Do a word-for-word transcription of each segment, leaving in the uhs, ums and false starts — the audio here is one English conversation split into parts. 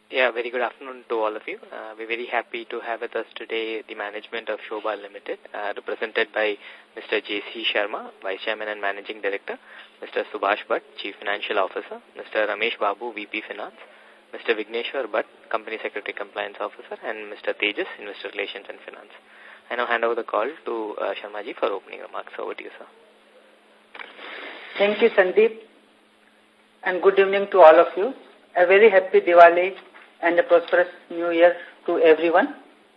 Yeah, very good afternoon to all of you. Uh, we're very happy to have with us today the management of Sobha Limited, uh, represented by Mister J C Sharma, Vice Chairman and Managing Director, Mister Subhash Bhatt, Chief Financial Officer, Mister Ramesh Babu, V P Finance, Mister Vigneshwar Bhatt, Company Secretary Compliance Officer, and Mister Tejas, Investor Relations and Finance. I now hand over the call to uh, Sharma ji for opening remarks. Over to you, sir. Thank you, Sandeep, and good evening to all of you. A very happy Diwali and a prosperous New Year to everyone.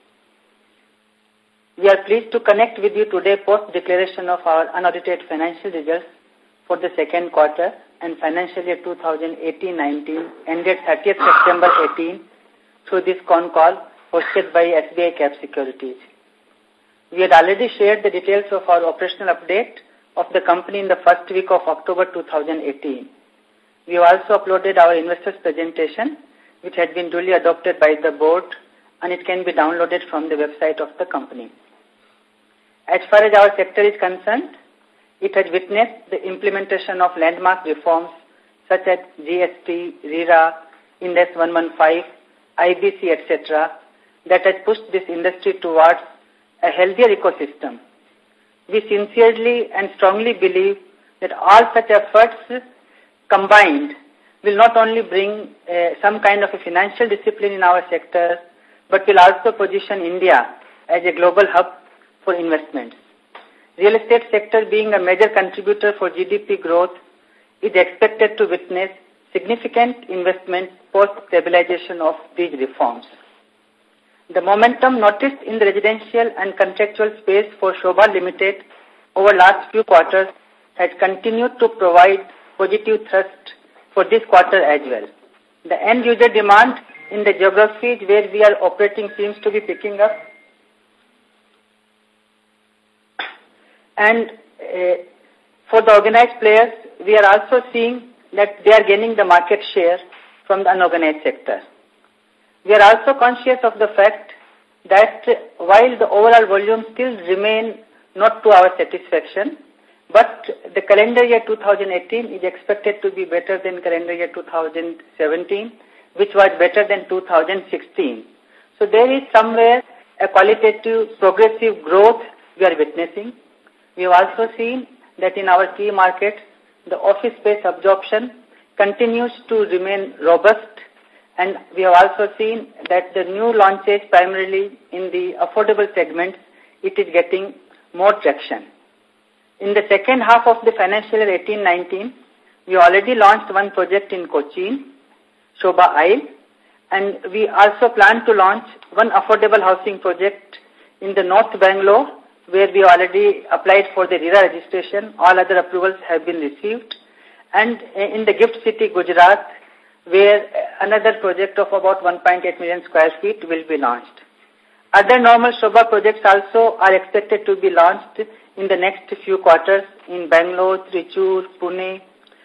We are pleased to connect with you today post declaration of our unaudited financial results for the second quarter and financial year two thousand eighteen nineteen ended thirtieth September eighteen through this con call hosted by S B I Cap Securities. We had already shared the details of our operational update of the company in the first week of October two thousand eighteen. We have also uploaded our investors presentation, which had been duly adopted by the board, and it can be downloaded from the website of the company. As far as our sector is concerned, it has witnessed the implementation of landmark reforms such as G S T, RERA, Ind AS one fifteen, I B C, et cetera, that has pushed this industry towards a healthier ecosystem. We sincerely and strongly believe that all such efforts combined will not only bring uh, some kind of a financial discipline in our sector, but will also position India as a global hub for investments. Real estate sector being a major contributor for G D P growth is expected to witness significant investment post-stabilization of these reforms. The momentum noticed in the residential and contractual space for Sobha Limited over last few quarters has continued to provide positive thrust for this quarter as well. The end user demand in the geographies where we are operating seems to be picking up. And uh, for the organized players, we are also seeing that they are gaining the market share from the unorganized sector. We are also conscious of the fact that while the overall volume still remain not to our satisfaction, but the calendar year two thousand eighteen is expected to be better than calendar year two thousand seventeen, which was better than two thousand sixteen. So there is somewhere a qualitative, progressive growth we are witnessing. We have also seen that in our key markets, the office space absorption continues to remain robust, and we have also seen that the new launches, primarily in the affordable segments, it is getting more traction. In the second half of the financial year eighteen nineteen, we already launched one project in Cochin, Sobha Isle, and we also plan to launch one affordable housing project in the North Bangalore, where we already applied for the RERA registration. All other approvals have been received. And in the Gift City, Gujarat, where another project of about one point eight million square feet will be launched. Other normal Sobha projects also are expected to be launched in the next few quarters in Bangalore, Trichur, Pune.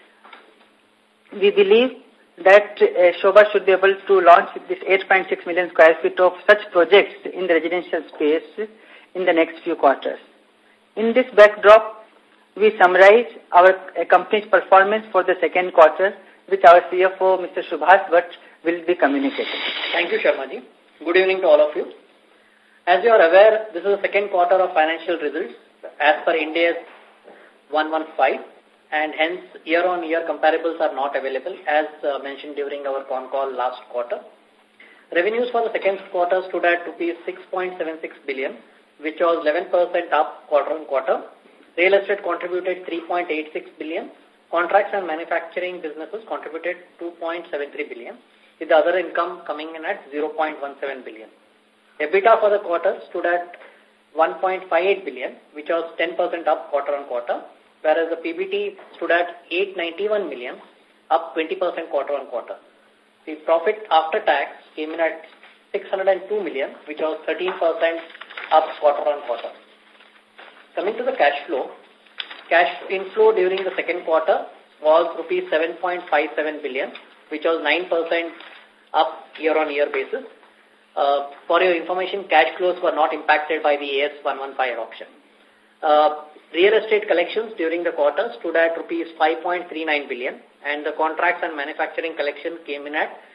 We believe that uh, Sobha should be able to launch this eight point six million square feet of such projects in the residential space in the next few quarters. In this backdrop, we summarize our uh, company's performance for the second quarter, which our C F O, Mister Subhash Bhatt, will be communicating. Thank you, Sharma ji. Good evening to all of you. As you are aware, this is the second quarter of financial results as per Ind AS one fifteen, and hence year-on-year comparables are not available as uh, mentioned during our con call last quarter. Revenues for the second quarter stood at rupees six point seven six billion, which was eleven percent up quarter-on-quarter. Real estate contributed three point eight six billion. Contracts and manufacturing businesses contributed two point seven three billion, with the other income coming in at zero point one seven billion. EBITDA for the quarter stood at one point five eight billion, which was ten percent up quarter-on-quarter, whereas the P B T stood at eight hundred ninety-one million, up twenty percent quarter-on-quarter. The profit after tax came in at six hundred two million, which was thirteen percent up quarter-on-quarter. Coming to the cash flow, cash inflow during the second quarter was rupees seven point five seven billion, which was nine percent up year-on-year basis. Uh, for your information, cash flows were not impacted by the A S one fifteen adoption. Uh, real estate collections during the quarter stood at rupees five point three nine billion, and the contracts and manufacturing collection came in at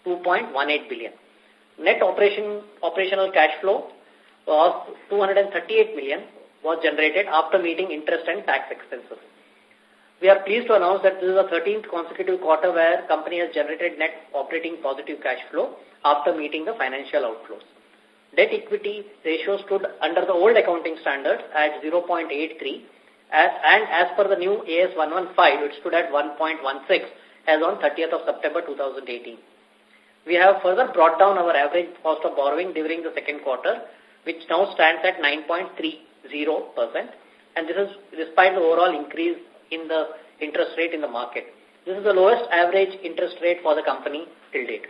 two point one eight billion. Net operation operational cash flow of two hundred thirty-eight million was generated after meeting interest and tax expenses. We are pleased to announce that this is the thirteenth consecutive quarter where company has generated net operating positive cash flow after meeting the financial outflows. Debt equity ratio stood under the old accounting standards at zero point eight three, as, and as per the new A S one fifteen, it stood at one point one six as on thirtieth of September two thousand eighteen. We have further brought down our average cost of borrowing during the second quarter, which now stands at nine point three zero percent, and this is despite the overall increase in the interest rate in the market. This is the lowest average interest rate for the company till date.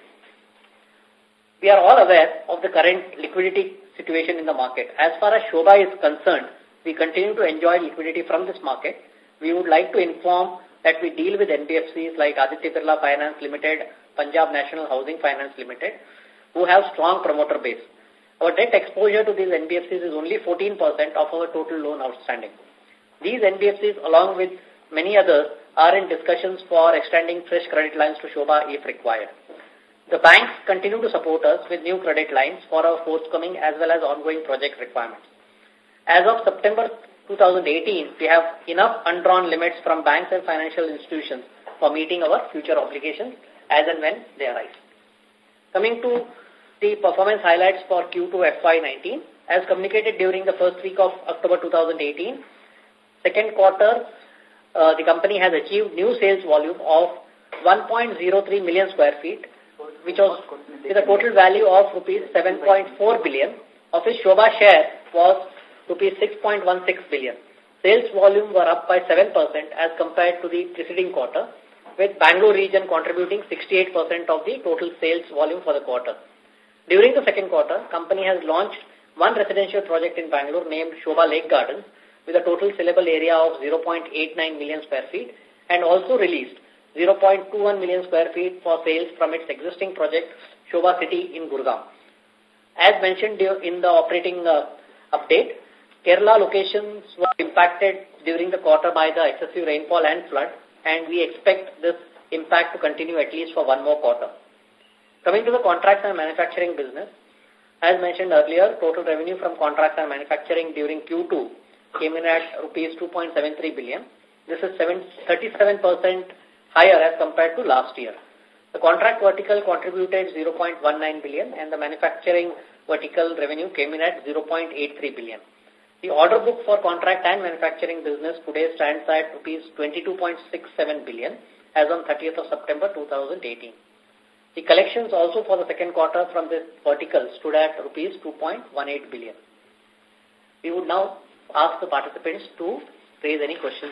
We are all aware of the current liquidity situation in the market. As far as Shobha is concerned, we continue to enjoy liquidity from this market. We would like to inform that we deal with N B F Cs like Aditya Birla Finance Limited, Punjab National Housing Finance Limited, who have strong promoter base. Our debt exposure to these N B F Cs is only fourteen percent of our total loan outstanding. These N B F Cs, along with many others, are in discussions for extending fresh credit lines to Shobha if required. The banks continue to support us with new credit lines for our forthcoming as well as ongoing project requirements. As of September two thousand eighteen, we have enough undrawn limits from banks and financial institutions for meeting our future obligations as and when they arise. Coming to the performance highlights for Q two F Y nineteen, as communicated during the first week of October two thousand eighteen, second quarter, uh, the company has achieved new sales volume of one point zero three million square feet, which was with a total value of rupees seven point four billion, of which Shobha share was rupees six point one six billion. Sales volume were up by seven percent as compared to the preceding quarter, with Bangalore region contributing sixty-eight percent of the total sales volume for the quarter. During the second quarter, company has launched one residential project in Bangalore named Shobha Lake Gardens with a total saleable area of zero point eight nine million square feet and also released zero point two one million square feet for sales from its existing project Shobha City in Gurgaon. As mentioned in the operating uh, update, Kerala locations were impacted during the quarter by the excessive rainfall and flood, and we expect this impact to continue at least for one more quarter. Coming to the contracts and manufacturing business, as mentioned earlier, total revenue from contracts and manufacturing during Q two came in at rupees two point seven three billion. This is thirty-seven percent higher as compared to last year. The contract vertical contributed zero point one nine billion and the manufacturing vertical revenue came in at zero point eight three billion. The order book for contract and manufacturing business today stands at rupees twenty-two point six seven billion as on thirtieth of September two thousand eighteen. The collections also for the second quarter from this vertical stood at rupees two point one eight billion. We would now ask the participants to raise any questions.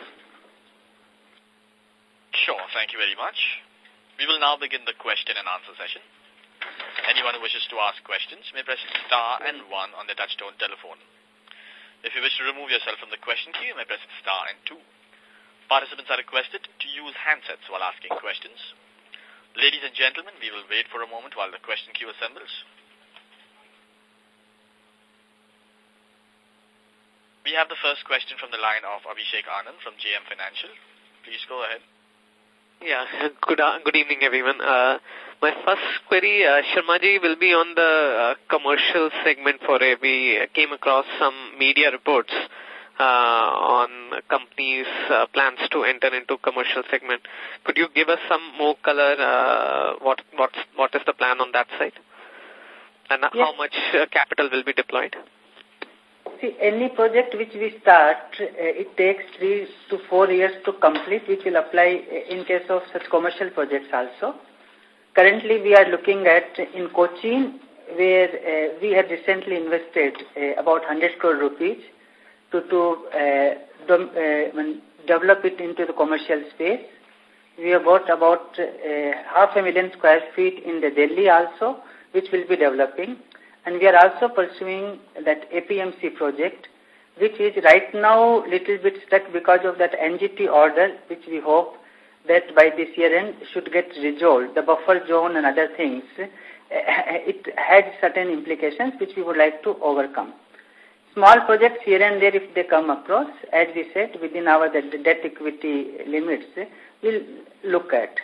Sure, thank you very much. We will now begin the question and answer session. Anyone who wishes to ask questions may press star and one on the touchtone telephone. If you wish to remove yourself from the question queue, you may press star and two. Participants are requested to use handsets while asking questions. Ladies and gentlemen, we will wait for a moment while the question queue assembles. We have the first question from the line of Abhishek Anand from J M Financial. Please go ahead. Yeah, good uh, good evening, everyone. Uh, my first query, uh, Sharmaji, will be on the uh, commercial segment for a, we came across some media reports uh, on companies' uh, plans to enter into commercial segment. Could you give us some more color? Uh, what what's, what is the plan on that side? And yes. How much uh, capital will be deployed? See, any project which we start, uh, it takes three to four years to complete, which will apply in case of such commercial projects also. Currently, we are looking at in Cochin, where uh, we have recently invested uh, about one hundred crore rupees to, to uh, dom, uh, develop it into the commercial space. We have got about uh, half a million square feet in the Delhi also, which will be developing. And we are also pursuing that A P M C project, which is right now little bit stuck because of that N G T order, which we hope that by this year end should get resolved. The buffer zone and other things, it had certain implications which we would like to overcome. Small projects here and there, if they come across, as we said, within our debt equity limits, we'll look at.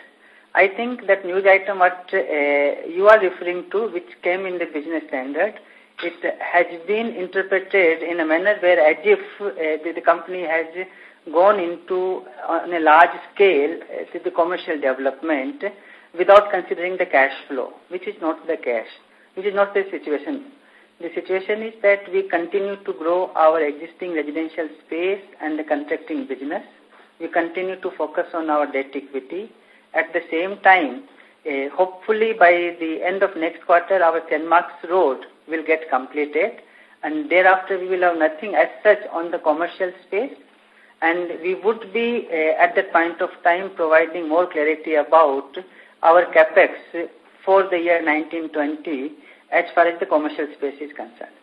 I think that news item what uh, you are referring to, which came in the business standard, it has been interpreted in a manner where as if uh, the, the company has gone into on a large scale uh, to the commercial development without considering the cash flow, which is not the cash, which is not the situation. The situation is that we continue to grow our existing residential space and the contracting business. We continue to focus on our debt equity. At the same time, uh, hopefully by the end of next quarter, our ten marks road will get completed, and thereafter we will have nothing as such on the commercial space, and we would be uh, at that point of time providing more clarity about our capex for the year nineteen twenty as far as the commercial space is concerned.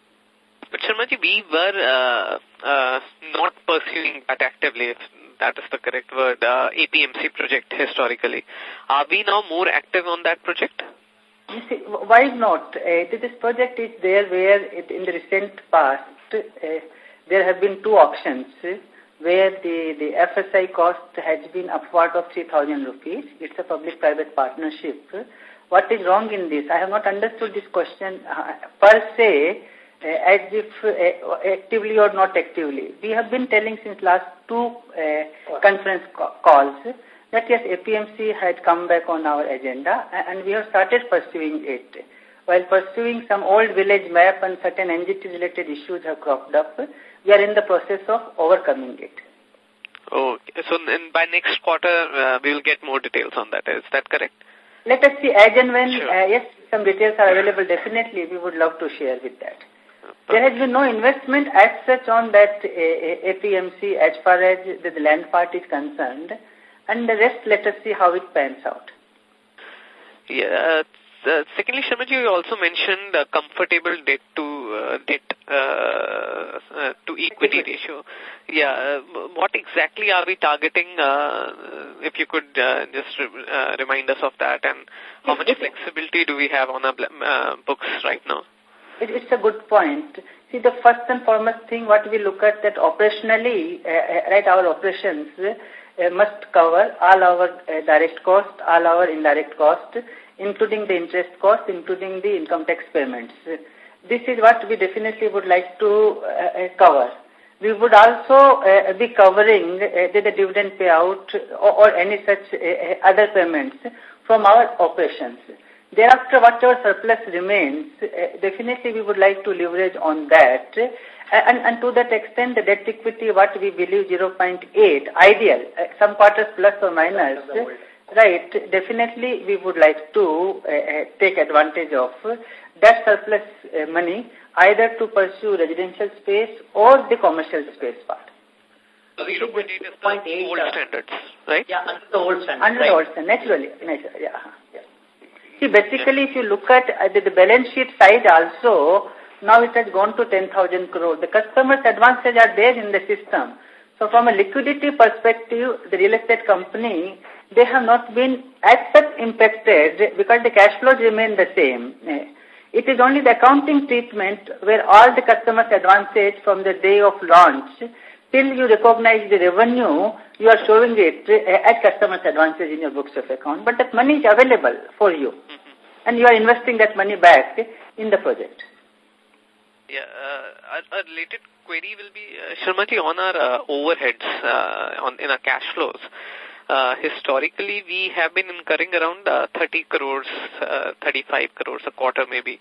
But Sharmaji, we were uh, uh, not pursuing that actively, if that is the correct word, uh, A P M C project historically. Are we now more active on that project? You see, why not? Uh, this project is there where it, in the recent past uh, there have been two options uh, where the, the F S I cost has been upward of three thousand rupees. It's a public-private partnership. What is wrong in this? I have not understood this question uh, per se uh, as if uh, actively or not actively. We have been telling since last two uh, conference calls that yes, A P M C had come back on our agenda and we have started pursuing it. While pursuing some old village map and certain N G T related issues have cropped up, we are in the process of overcoming it. Okay, so then by next quarter uh, we will get more details on that. Is that correct? Let us see as and when, sure. uh, yes, some details are available, definitely we would love to share with that. There has been no investment as such on that uh, A P M C as far as the, the land part is concerned. And the rest, let us see how it pans out. Yeah. Uh, secondly, Sharmaji, you also mentioned uh, comfortable debt to uh, debt uh, uh, to equity ratio. Yeah. Uh, what exactly are we targeting? Uh, if you could uh, just re uh, remind us of that, and how much flexibility do we have on our uh, books right now? It, it's a good point. See, the first and foremost thing what we look at that operationally, uh, right, our operations Uh, must cover all our uh, direct cost, all our indirect cost, including the interest cost, including the income tax payments. Uh, this is what we definitely would like to uh, cover. We would also uh, be covering uh, the, the dividend payout or, or any such uh, other payments from our operations. Thereafter, whatever surplus remains, uh, definitely we would like to leverage on that. And, and to that extent, the debt equity, what we believe zero point eight, ideal, uh, some quarters plus or minus, right, definitely we would like to uh, take advantage of that surplus uh, money either to pursue residential space or the commercial space part. So zero point eight is the old standards, right? Yeah, under the old standards. Under the old standards, naturally. naturally yeah, yeah. See, basically, if you look at uh, the, the balance sheet side also, now it has gone to ten thousand crore. The customers' advances are there in the system. So from a liquidity perspective, the real estate company, they have not been as such impacted because the cash flows remain the same. It is only the accounting treatment where all the customers' advances from the day of launch till you recognize the revenue, you are showing it as customers' advances in your books of account. But that money is available for you. And you are investing that money back in the project. Yeah, uh, a, a related query will be, uh, Sharmaji, on our uh, overheads uh, on in our cash flows. Uh, historically, we have been incurring around uh, thirty crores, uh, thirty-five crores a quarter maybe.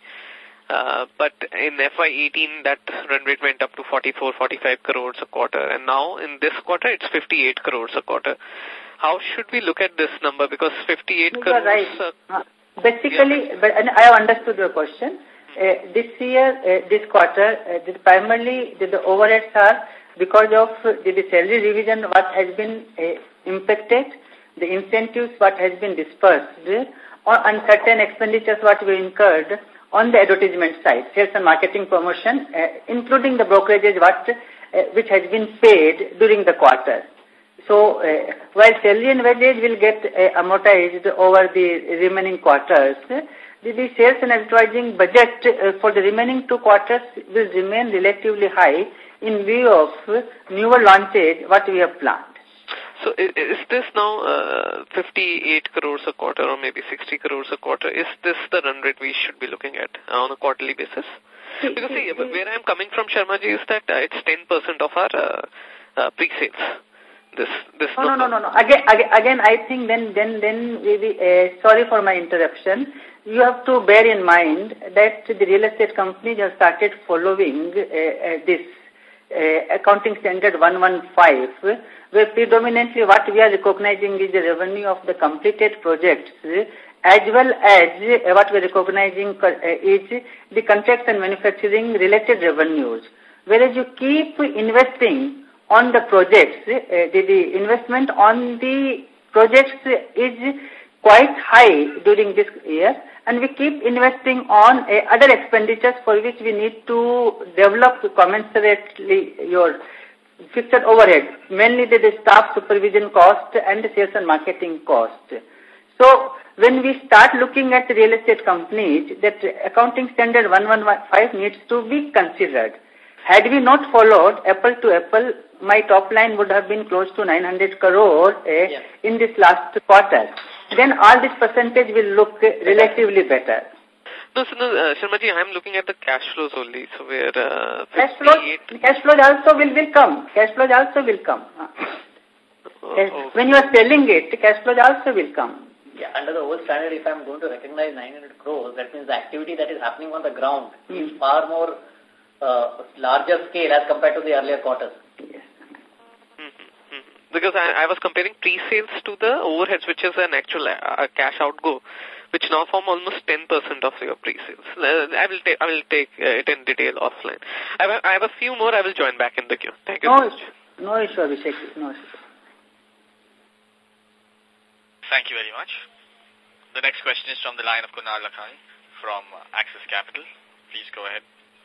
Uh, but in F Y eighteen, that run rate went up to forty-four, forty-five crores a quarter. And now in this quarter, it's fifty-eight crores a quarter. How should we look at this number? Because fifty-eight you crores... are right. Uh, Basically, yeah. but, and I have understood your question. Uh, this year, uh, this quarter, uh, the primarily the, the overheads are because of uh, the, the salary revision what has been uh, impacted, the incentives what has been dispersed, or and certain expenditures what we incurred on the advertisement side, sales and marketing promotion, uh, including the brokerages what uh, which has been paid during the quarter. So, uh, while salary and wages will get uh, amortized over the remaining quarters, the, the sales and advertising budget uh, for the remaining two quarters will remain relatively high in view of uh, newer launches what we have planned. So is, is this now uh, fifty-eight crores a quarter or maybe sixty crores a quarter? Is this the run rate we should be looking at uh, on a quarterly basis? Because see, where I'm coming from, Sharmaji, is that uh, it's ten percent of our uh, uh, pre-sales. This, this no, no, no, no, no. Again, again, again, I think then, then, then, we, we, uh, sorry for my interruption. You have to bear in mind that the real estate companies have started following uh, uh, this uh, accounting standard one one five, where predominantly what we are recognizing is the revenue of the completed projects, as well as uh, what we are recognizing uh, is the contracts and manufacturing related revenues. Whereas you keep investing on the projects, uh, the, the investment on the projects is quite high during this year, and we keep investing on uh, other expenditures for which we need to develop commensurately your fixed overhead, mainly the, the staff supervision cost and the sales and marketing cost. So when we start looking at the real estate companies, that accounting standard one one five needs to be considered. Had we not followed apple to apple, my top line would have been close to nine hundred crore eh, yeah. in this last quarter. Then all this percentage will look relatively better. No, so no, uh, Sharmaji, I'm looking at the cash flows only. So where uh, cash flows, cash flows also will, will come. Cash flows also will come. Oh, oh. When you are selling it, cash flows also will come. Yeah, under the old standard, if I'm going to recognize nine hundred crores, that means the activity that is happening on the ground mm. is far more uh, larger scale as compared to the earlier quarters. Yes. Because I, I was comparing pre-sales to the overheads, which is an actual uh, cash outgo, which now form almost ten percent of your pre-sales. Uh, I will take I will take uh, it in detail offline. I have, I have a few more. I will join back in the queue. Thank you no, so much. No issue, Abhishek. No issue. Thank you very much. The next question is from the line of Kunal Lakhani from uh, Axis Capital. Please go ahead.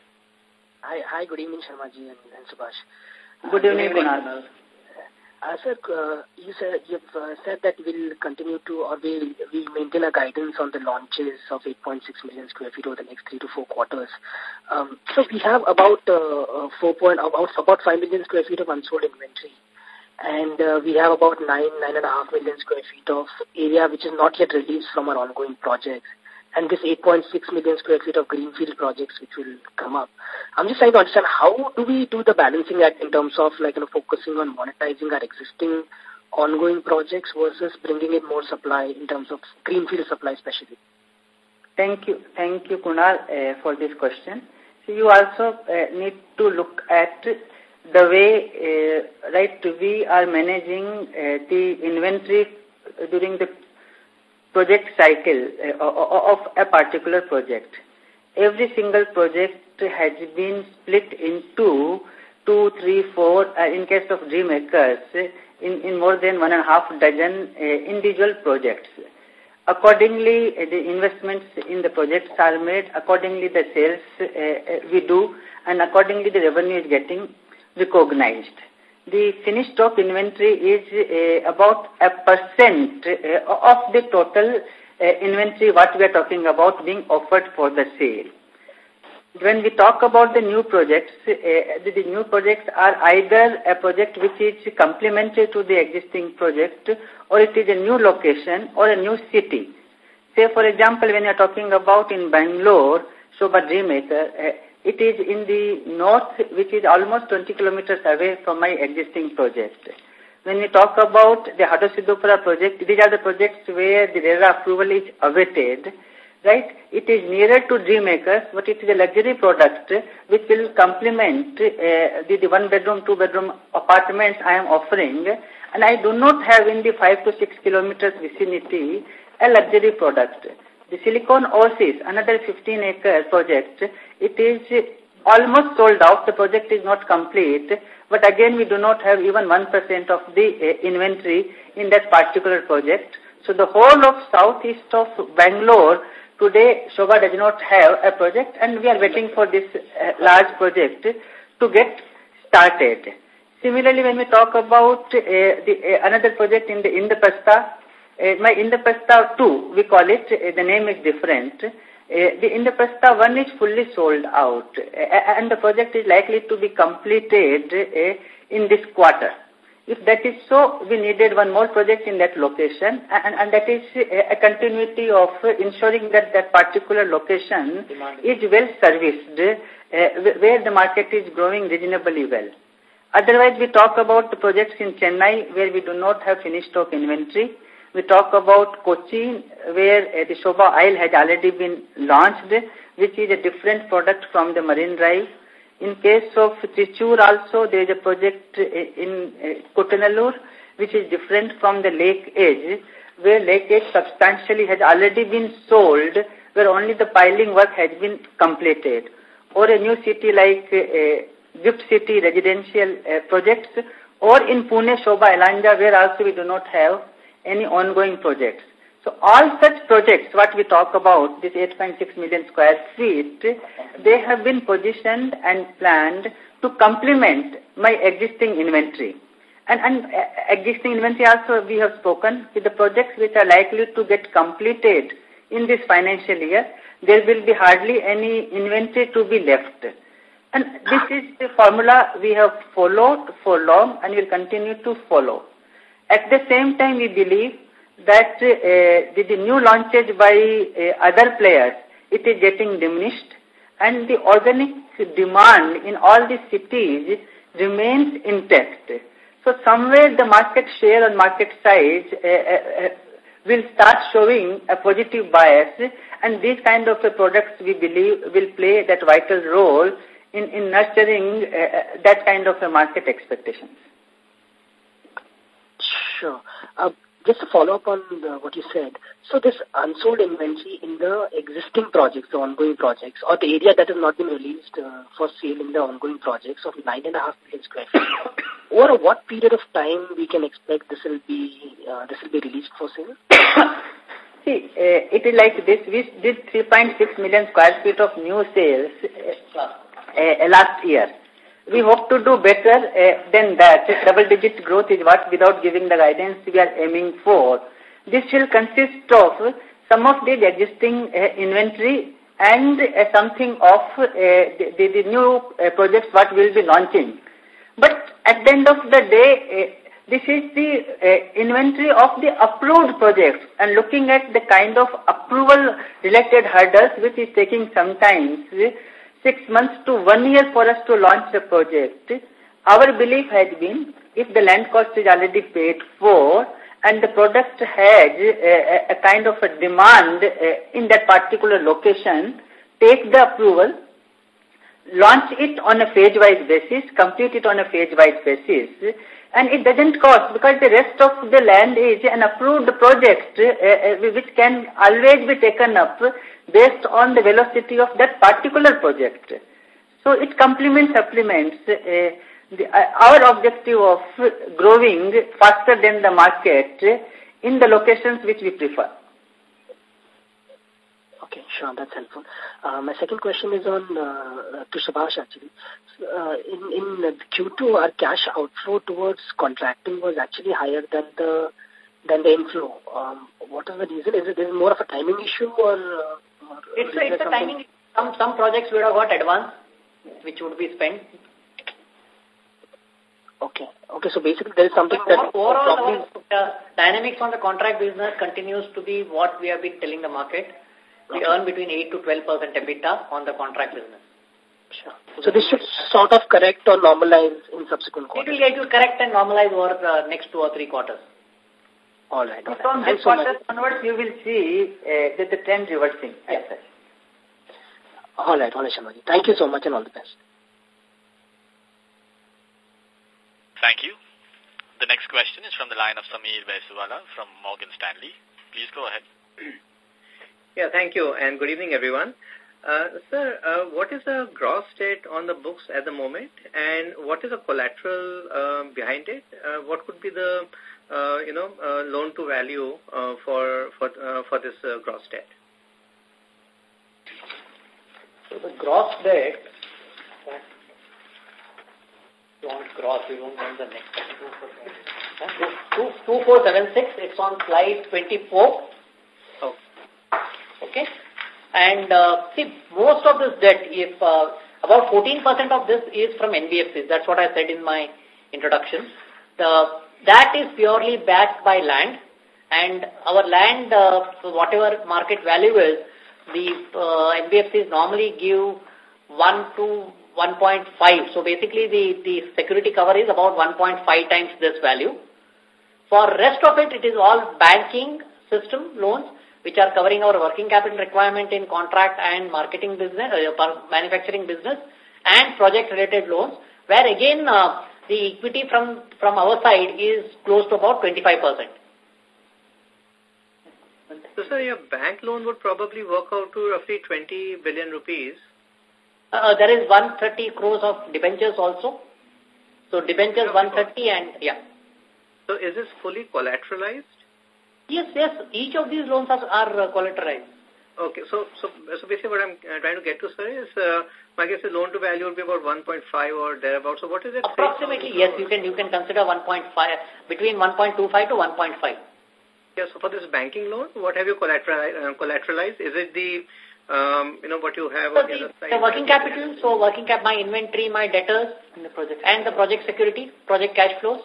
Hi, hi. Good evening, Sharmaji and, and Subhash. Good uh, evening, Kunal. Uh, sir, uh, you said, you've uh, said that we'll continue to, or we'll, we'll maintain a guidance on the launches of eight point six million square feet over the next three to four quarters. Um, so we have about uh, four point, about about five million square feet of unsold inventory, and uh, we have about nine nine and a half million square feet of area which is not yet released from our ongoing projects, and this eight point six million square feet of greenfield projects which will come up. I'm just trying to understand, how do we do the balancing act in terms of, like, you know, focusing on monetizing our existing ongoing projects versus bringing in more supply in terms of greenfield supply especially? Thank you. Thank you, Kunal, uh, for this question. So you also uh, need to look at the way, uh, right, we are managing uh, the inventory during the project cycle uh, of a particular project. Every single project has been split into two, three, four, uh, in case of Dreammakers, in, in more than one and a half dozen uh, individual projects. Accordingly, uh, the investments in the projects are made, accordingly the sales uh, we do, and accordingly the revenue is getting recognized. The finished stock inventory is uh, about a percent uh, of the total uh, inventory what we are talking about being offered for the sale. When we talk about the new projects, uh, the, the new projects are either a project which is complementary to the existing project, or it is a new location or a new city. Say, for example, when you are talking about in Bangalore, Shobha Dreammaker, uh, it is in the north, which is almost twenty kilometers away from my existing project. When we talk about the Hadosiddhapura project, these are the projects where the RERA approval is awaited, right? It is nearer to Dreammakers, but it is a luxury product which will complement uh, the, the one-bedroom, two-bedroom apartments I am offering, and I do not have in the five to six kilometers vicinity a luxury product. The Silicon Oasis, another fifteen acre project, it is almost sold out. The project is not complete, but again we do not have even one percent of the uh, inventory in that particular project. So the whole of southeast of Bangalore, today Shobha does not have a project, and we are waiting for this uh, large project to get started. Similarly, when we talk about uh, the, uh, another project in the Indraprastha, Uh, my Indraprastha two, we call it, uh, the name is different. Uh, the Indraprastha one is fully sold out, uh, and the project is likely to be completed uh, in this quarter. If that is so, we needed one more project in that location, and, and that is a, a continuity of ensuring that that particular location Demand. is well serviced, uh, where the market is growing reasonably well. Otherwise, we talk about the projects in Chennai where we do not have finished stock inventory. We talk about Kochi where uh, the Shobha Isle has already been launched, which is a different product from the Marine Drive. In case of Trichur also, there is a project in uh, Kuttanallur, which is different from the Lake Edge, where Lake Edge substantially has already been sold, where only the piling work has been completed. Or a new city like uh, Gift City residential uh, projects, or in Pune, Shobha Elanja, where also we do not have any ongoing projects. So all such projects, what we talk about, this eight point six million square feet, they have been positioned and planned to complement my existing inventory. And, and uh, existing inventory also we have spoken with the projects which are likely to get completed in this financial year. There will be hardly any inventory to be left. And this is the formula we have followed for long and will continue to follow. At the same time, we believe that uh, the, the new launches by uh, other players, it is getting diminished, and the organic demand in all the cities remains intact. So somewhere the market share and market size uh, uh, will start showing a positive bias, and these kind of uh, products we believe will play that vital role in, in nurturing uh, that kind of a market expectations. Sure. Uh, Just to follow up on the, what you said, so this unsold inventory in the existing projects, the ongoing projects, or the area that has not been released uh, for sale in the ongoing projects of nine and a half million square feet, over what period of time we can expect this will be uh, this will be released for sale? See, uh, it is like this. We did three point six million square feet of new sales uh, uh, last year. We hope to do better uh, than that. Double-digit growth is what, without giving the guidance, we are aiming for. This will consist of some of the existing uh, inventory and uh, something of uh, the, the, the new uh, projects what we will be launching. But at the end of the day, uh, this is the uh, inventory of the approved projects, and looking at the kind of approval-related hurdles which is taking sometimes six months to one year for us to launch a project. Our belief has been, if the land cost is already paid for and the product has a, a kind of a demand in that particular location, take the approval, launch it on a phase-wise basis, complete it on a phase-wise basis, and it doesn't cost because the rest of the land is an approved project uh, which can always be taken up based on the velocity of that particular project. So it complements, supplements uh, the, uh, our objective of growing faster than the market in the locations which we prefer. Okay, sure, that's helpful. Uh, my second question is on uh, to Subhash actually. Uh, in in Q two, our cash outflow towards contracting was actually higher than the than the inflow. Um, what is the reason? Is it is it more of a timing issue or? Uh, or it's a, it's a timing. Some some projects would have got advance, which would be spent. Okay. Okay. So basically, there is something but that overall our, uh, dynamics on the contract business continues to be what we have been telling the market. We okay. earn between eight to twelve percent EBITDA on the contract business. Sure. So this should sort of correct or normalize in subsequent quarters? It will, it will correct and normalize over the next two or three quarters. All right. All right. From this quarter onwards, you will see uh, that the trend reversing. Yes. All right. All right, Sharmaji. Thank you so much and all the best. Thank you. The next question is from the line of Sameer Baisiwala from Morgan Stanley. Please go ahead. Yeah, thank you, and good evening, everyone. Uh, sir, uh, what is the gross debt on the books at the moment, and what is the collateral uh, behind it? Uh, what could be the, uh, you know, uh, loan to value uh, for for uh, for this uh, gross debt? So the gross debt, you want gross, we don't want the next two two four seven six. It's on slide twenty four. Oh. Okay. And uh, see, most of this debt, if uh, about fourteen percent of this is from N B F Cs. That's what I said in my introduction. The, that is purely backed by land, and our land, uh, whatever market value is, the uh, N B F Cs normally give one to one point five. So basically the, the security cover is about one point five times this value. For rest of it, it is all banking system loans, which are covering our working capital requirement in contract and marketing business, uh, manufacturing business, and project-related loans, where again uh, the equity from, from our side is close to about twenty-five percent. So, sir, your bank loan would probably work out to roughly twenty billion rupees. Uh, there is one hundred thirty crores of debentures also. So, debentures one hundred thirty and, yeah. So, is this fully collateralized? Yes, yes. Each of these loans are, are uh, collateralized. Okay, so so so basically what I'm uh, trying to get to, sir, is uh, my guess the loan to value would be about one point five or thereabouts. So, what is it? Approximately, yes. You can you can consider one point five, between one point two five to one point five. Yeah, so for this banking loan, what have you collateralized? Uh, collateralized? Is it the, um, you know, what you have so on the, the other side? The working capital, so working cap, my inventory, my debtors, and the project, and the project security, project cash flows.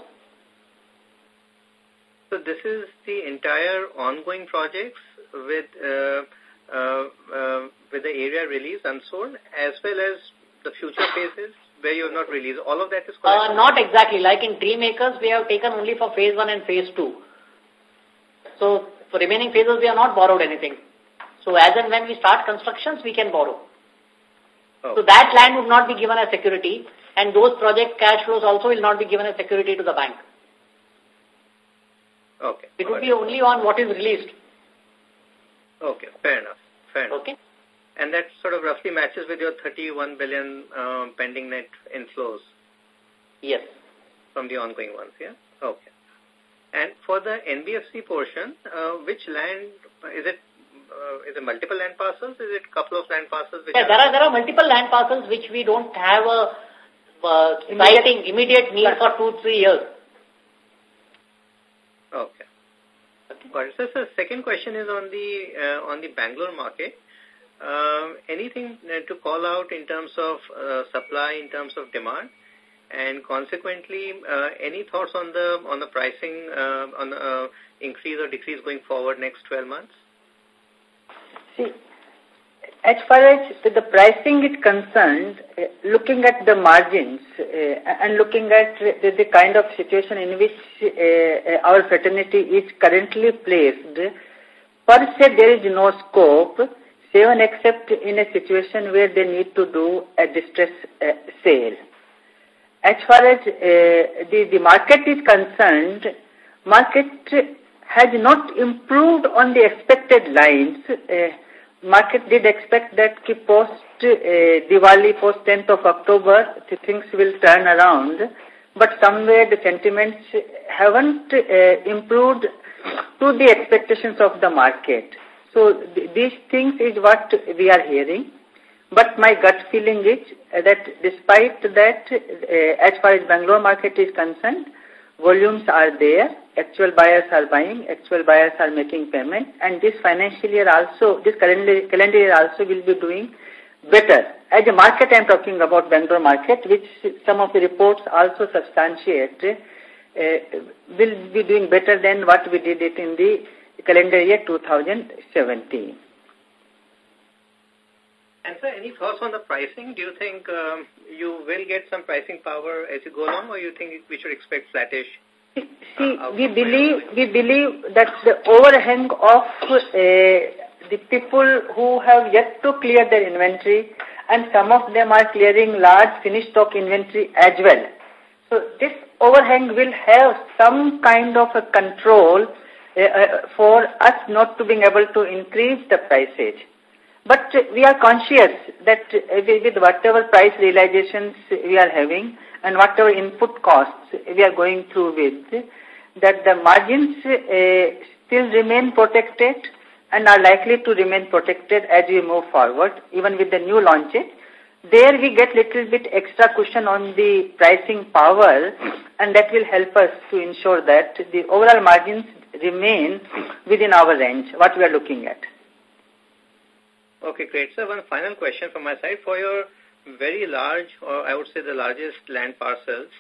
So this is the entire ongoing projects with uh, uh, uh, with the area released unsold, as well as the future phases where you have not released. All of that is collateralized? Uh, not exactly. Like in Dreammakers, we have taken only for phase one and phase two. So, for remaining phases, we have not borrowed anything. So, as and when we start constructions, we can borrow. Oh. So, that land would not be given as security, and those project cash flows also will not be given as security to the bank. Okay. It would be only on what is released. Okay, fair enough. Fair enough. Okay. And that sort of roughly matches with your thirty-one billion um, pending net inflows. Yes. From the ongoing ones, yeah? Okay. And for the N B F C portion, uh, which land, is it uh, is it multiple land parcels? Is it a couple of land parcels? Which yeah, there are, there are multiple land parcels which we don't have a uh, immediate, immediate need for two, three years. Okay. Got it. So, so second question is on the uh, on the Bangalore market. Um, anything to call out in terms of uh, supply, in terms of demand? And consequently, uh, any thoughts on the on the pricing, uh, on the uh, increase or decrease going forward next twelve months? See, as far as the pricing is concerned, uh, looking at the margins uh, and looking at the, the kind of situation in which uh, our fraternity is currently placed, per se there is no scope, even except in a situation where they need to do a distress uh, sale. As far as uh, the, the market is concerned, market has not improved on the expected lines. Uh, market did expect that post uh, Diwali, post tenth of October, the things will turn around. But somewhere the sentiments haven't uh, improved to the expectations of the market. So th these things is what we are hearing. But my gut feeling is that despite that, uh, as far as Bangalore market is concerned, volumes are there, actual buyers are buying, actual buyers are making payment, and this financial year also, this calendar, calendar year also will be doing better. As a market, I am talking about Bangalore market, which some of the reports also substantiate, uh, will be doing better than what we did it in the calendar year two thousand seventeen. And sir, any thoughts on the pricing? Do you think um, you will get some pricing power as you go along, or you think we should expect flattish? See, uh, we believe we believe that the overhang of uh, the people who have yet to clear their inventory, and some of them are clearing large finished stock inventory as well. So this overhang will have some kind of a control uh, uh, for us not to being able to increase the prices. But we are conscious that with whatever price realizations we are having and whatever input costs we are going through with, that the margins uh, still remain protected and are likely to remain protected as we move forward, even with the new launches. There we get little bit extra cushion on the pricing power, and that will help us to ensure that the overall margins remain within our range, what we are looking at. Okay, great. So one final question from my side. For your very large, or I would say the largest land parcels,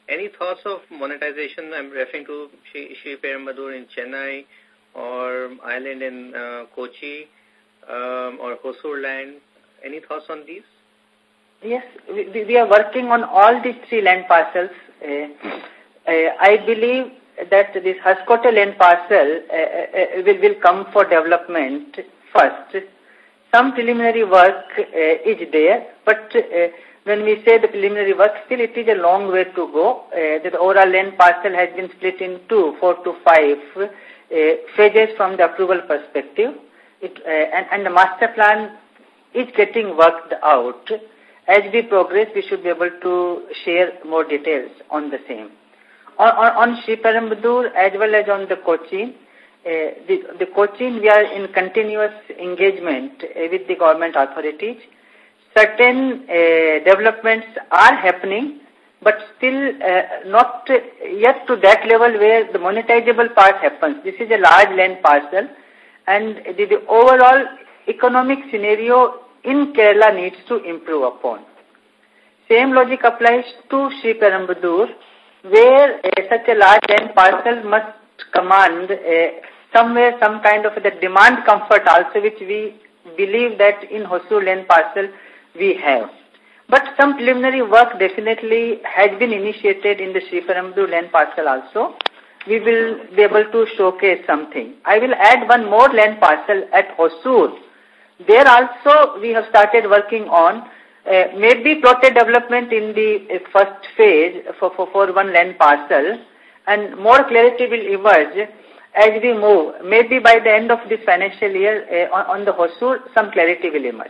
any thoughts of monetization? I'm referring to Sriperumbudur in Chennai or island in uh, Kochi um, or Hosur land. Any thoughts on these? Yes, we, we are working on all these three land parcels. Uh, uh, I believe that this Hoskote land parcel uh, uh, will, will come for development first. Some preliminary work uh, is there, but uh, when we say the preliminary work, still it is a long way to go. Uh, the overall land parcel has been split into four to five uh, phases from the approval perspective. It, uh, and, and the master plan is getting worked out. As we progress, we should be able to share more details on the same. On, on, on Sriperumbudur as well as on the Cochin, uh, the, the Cochin, we are in continuous engagement uh, with the government authorities. Certain uh, developments are happening, but still uh, not yet to that level where the monetizable part happens. This is a large land parcel, and the, the overall economic scenario in Kerala needs to improve upon. Same logic applies to Sriperumbudur, where uh, such a large land parcel must command uh, somewhere some kind of the demand comfort also, which we believe that in Hosur land parcel we have. But some preliminary work definitely has been initiated in the Sriperumbudur land parcel also. We will be able to showcase something. I will add one more land parcel at Hosur. There also we have started working on uh, maybe plotted development in the uh, first phase for, for, for one land parcel, and more clarity will emerge as we move. Maybe by the end of this financial year uh, on, on the Hosur, some clarity will emerge.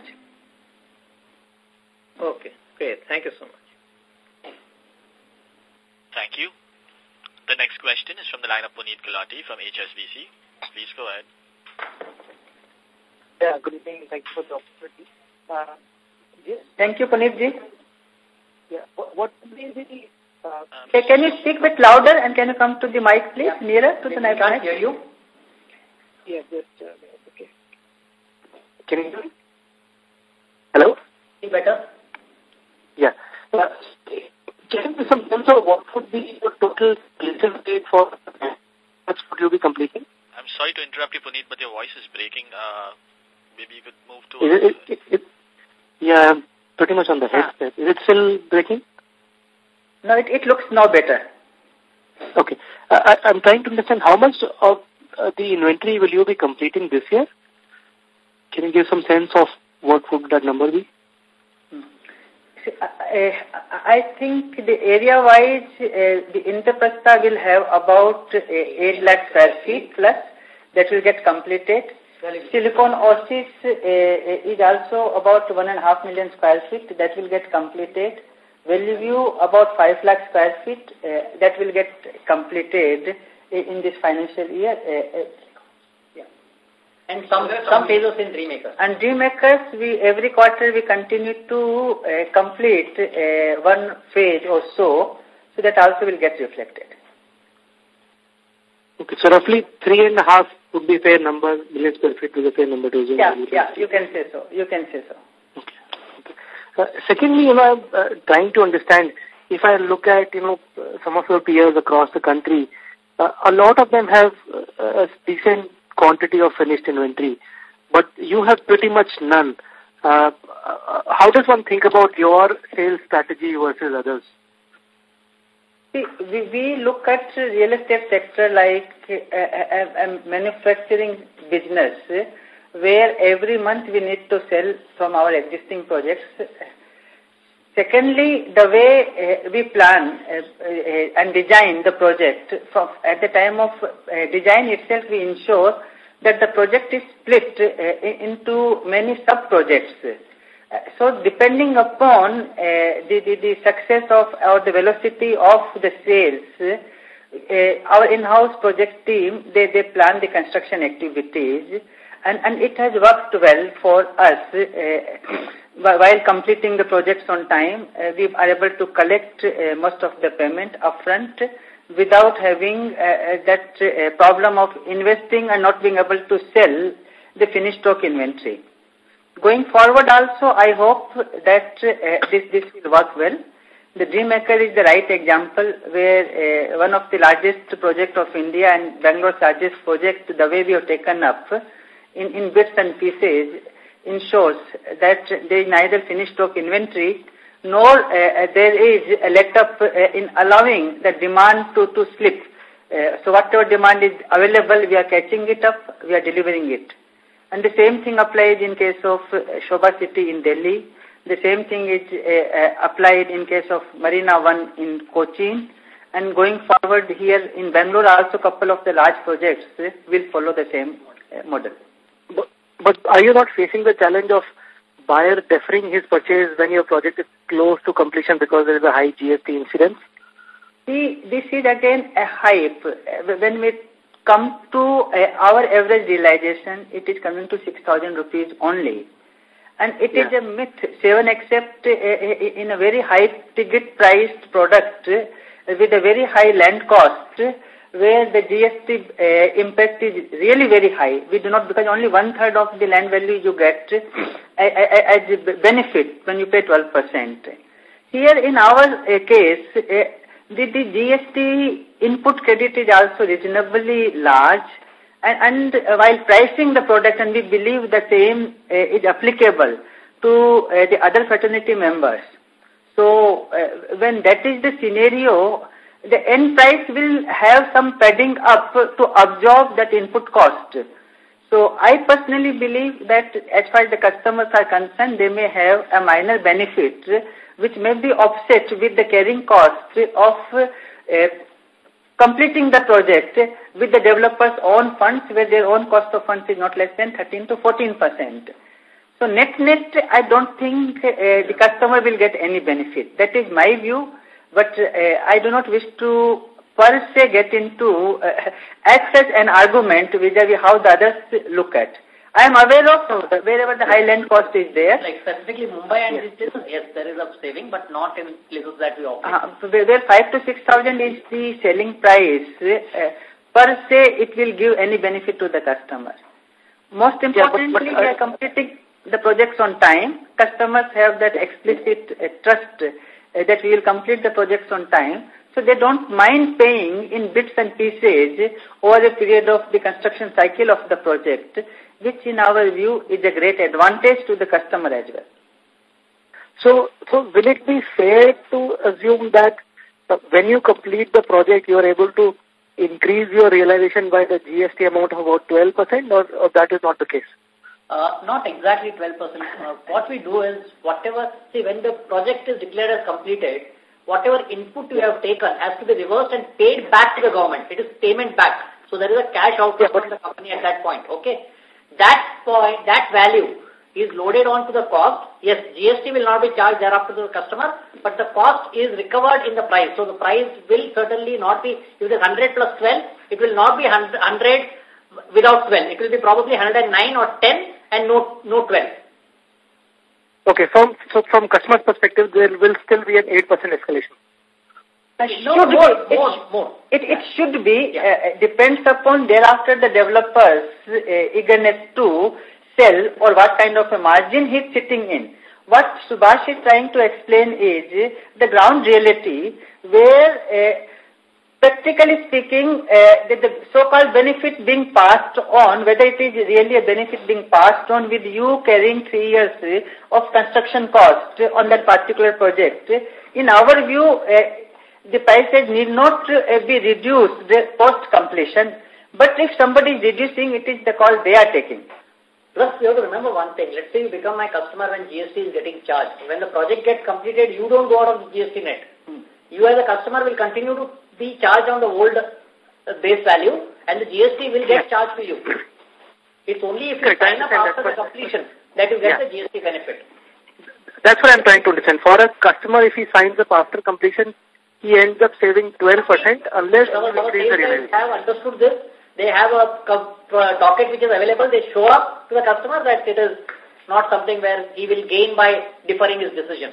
Okay, great. Thank you so much. Thank you. The next question is from the line of Puneet Gulati from H S B C. Please go ahead. Yeah, good evening. Thank you for the opportunity. Uh, yes. Thank you, Puneet ji. Yeah. What, what would be the... Uh, okay, can you speak a bit louder and can you come to the mic, please, yeah. nearer to we the mic? Can't hear you. Yeah, just uh, okay. Can you hear me? Hello? Is better? Yeah. Uh, can you give some sense of what would be your total completion date for what would you be completing? I'm sorry to interrupt you, Puneet, but your voice is breaking. Uh, maybe you could move to... Is it, it, it, it, yeah, I'm pretty much on the headset. Is it still breaking? No, it, it looks now better. Okay. Uh, I, I'm trying to understand how much of uh, the inventory will you be completing this year? Can you give some sense of what would that number be? Uh, I think the area-wise, uh, the Indraprastha will have about uh, eight lakh square feet plus that will get completed. Silicon Oasis uh, is also about one and a half million square feet that will get completed. Valley View about five lakh square feet uh, that will get completed in this financial year. Uh, uh, And some some phases in Dreammakers. And Dreammakers, we every quarter we continue to uh, complete uh, one phase or so, so that also will get reflected. Okay, so roughly three and a half would be fair number, million square feet to the fair number to Yeah, yeah, you can say so. You can say so. Okay. okay. Uh, secondly, you know, I'm uh, trying to understand, if I look at, you know, uh, some of your peers across the country, uh, a lot of them have uh, a decent quantity of finished inventory, but you have pretty much none. Uh, uh, how does one think about your sales strategy versus others? See, we, we look at real estate sector like a, a, a manufacturing business where every month we need to sell from our existing projects. Secondly, the way uh, we plan uh, uh, and design the project, from, at the time of uh, design itself, we ensure that the project is split uh, into many sub-projects. Uh, so depending upon uh, the, the, the success of or the velocity of the sales, uh, our in-house project team, they, they plan the construction activities, and, and it has worked well for us. Uh, While completing the projects on time, uh, we are able to collect uh, most of the payment upfront without having uh, that uh, problem of investing and not being able to sell the finished stock inventory. Going forward also, I hope that uh, this, this will work well. The Dreammaker is the right example where uh, one of the largest project of India and Bangalore's largest project, the way we have taken up in, in bits and pieces, ensures that there is neither finished stock inventory nor uh, there is a let up uh, in allowing the demand to, to slip. Uh, so whatever demand is available, we are catching it up, we are delivering it. And the same thing applies in case of uh, Shobha City in Delhi. The same thing is uh, uh, applied in case of Marina One in Cochin. And going forward here in Bangalore, also a couple of the large projects uh, will follow the same uh, model. But, but are you not facing the challenge of buyer deferring his purchase when your project is close to completion because there is a high G S T incidence? See, this is again a hype. When we come to uh, our average realization, it is coming to six thousand rupees only. And it yeah. is a myth. Seven except uh, in a very high ticket priced product uh, with a very high land cost where the G S T uh, impact is really very high. We do not, because only one third of the land value you get uh, as a benefit when you pay twelve percent. Here in our uh, case, uh, The, the G S T input credit is also reasonably large, and, and uh, while pricing the product, and we believe the same uh, is applicable to uh, the other fraternity members. So uh, when that is the scenario, the end price will have some padding up to absorb that input cost. So I personally believe that as far as the customers are concerned, they may have a minor benefit which may be offset with the carrying cost of uh, completing the project with the developer's own funds, where their own cost of funds is not less than thirteen to fourteen percent. So net-net, I don't think uh, the customer will get any benefit. That is my view, but uh, I do not wish to per se get into uh, access an argument vis-a-vis how the others look at. I am aware of the, wherever the high land cost is there. Like specifically Mumbai and yes. these places, yes, there is a saving, but not in places that we operate. Uh, where five to six thousand is the selling price, uh, per se it will give any benefit to the customer. Most importantly, yeah, but, but, uh, we are completing the projects on time. Customers have that explicit uh, trust uh, that we will complete the projects on time. So they don't mind paying in bits and pieces over a period of the construction cycle of the project, which in our view is a great advantage to the customer as well. So, so will it be fair to assume that when you complete the project, you are able to increase your realization by the G S T amount of about twelve percent, or, or that is not the case? Uh, not exactly twelve percent. Uh, what we do is, whatever, see, when the project is declared as completed, whatever input you have taken has to be reversed and paid back to the government. It is payment back. So there is a cash outflow yeah, from the company at that point. Okay. That point, that value is loaded onto the cost. Yes, G S T will not be charged thereafter to the customer, but the cost is recovered in the price. So the price will certainly not be, if it is one hundred plus twelve, it will not be one hundred without twelve. It will be probably one hundred nine or ten and no, no twelve. Okay, from, so from customer's perspective, there will still be an eight percent escalation. Uh, no, more, be, more, it, more. It, it should be, yeah. uh, depends upon thereafter the developer's uh, eagerness to sell or what kind of a margin he's sitting in. What Subhash is trying to explain is the ground reality where, uh, practically speaking, uh, the, the so-called benefit being passed on, whether it is really a benefit being passed on with you carrying three years of construction cost on that particular project. In our view, uh, the prices need not uh, be reduced post-completion, but if somebody is reducing, it is the call they are taking. Plus, you have to remember one thing. Let's say you become my customer when G S T is getting charged. When the project gets completed, you don't go out of the G S T net. Hmm. You as a customer will continue to be charged on the old uh, base value, and the G S T will get charged to you. It's only if you Correct. sign up after the completion that you get yeah. the G S T benefit. That's what I'm trying to understand. For a customer, if he signs up after completion, he ends up saving twelve percent unless our, our sales guys have understood this. They have a, a docket which is available. They show up to the customer that it is not something where he will gain by deferring his decision.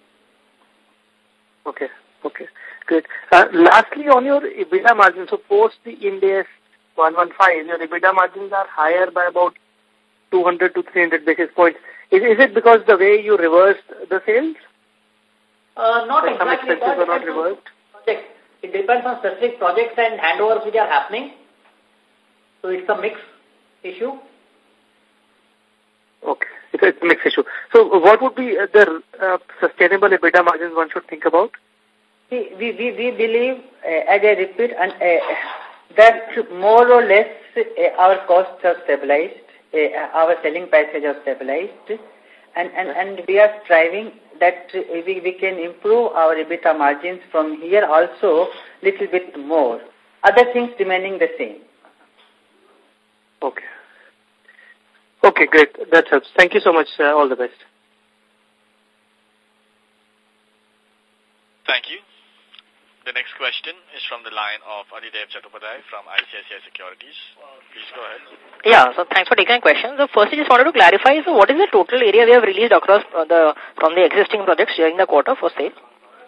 Okay, okay, good. Uh, lastly, on your EBITDA margin, so post the Ind AS one fifteen, your EBITDA margins are higher by about two hundred to three hundred basis points. Is, is it because the way you reversed the sales? Uh, not like exactly. Some expenses were not reversed? Projects. It depends on specific projects and handovers which are happening. So it's a mix issue. Okay, it's a mixed issue. So what would be the uh, sustainable EBITDA margins one should think about? See, we, we, we believe, uh, as I repeat, and, uh, that more or less uh, our costs are stabilized, uh, our selling prices are stabilized, and, and, and we are striving that we, we can improve our EBITDA margins from here also little bit more. Other things remaining the same. Okay. Okay, great. That helps. Thank you so much. Uh, all the best. Thank you. The next question is from the line of Adidev Chattopadhyay from I C I C I Securities. Please go ahead. Yeah, so thanks for taking my question. So first I just wanted to clarify, so what is the total area we have released across uh, the from the existing projects during the quarter for sale?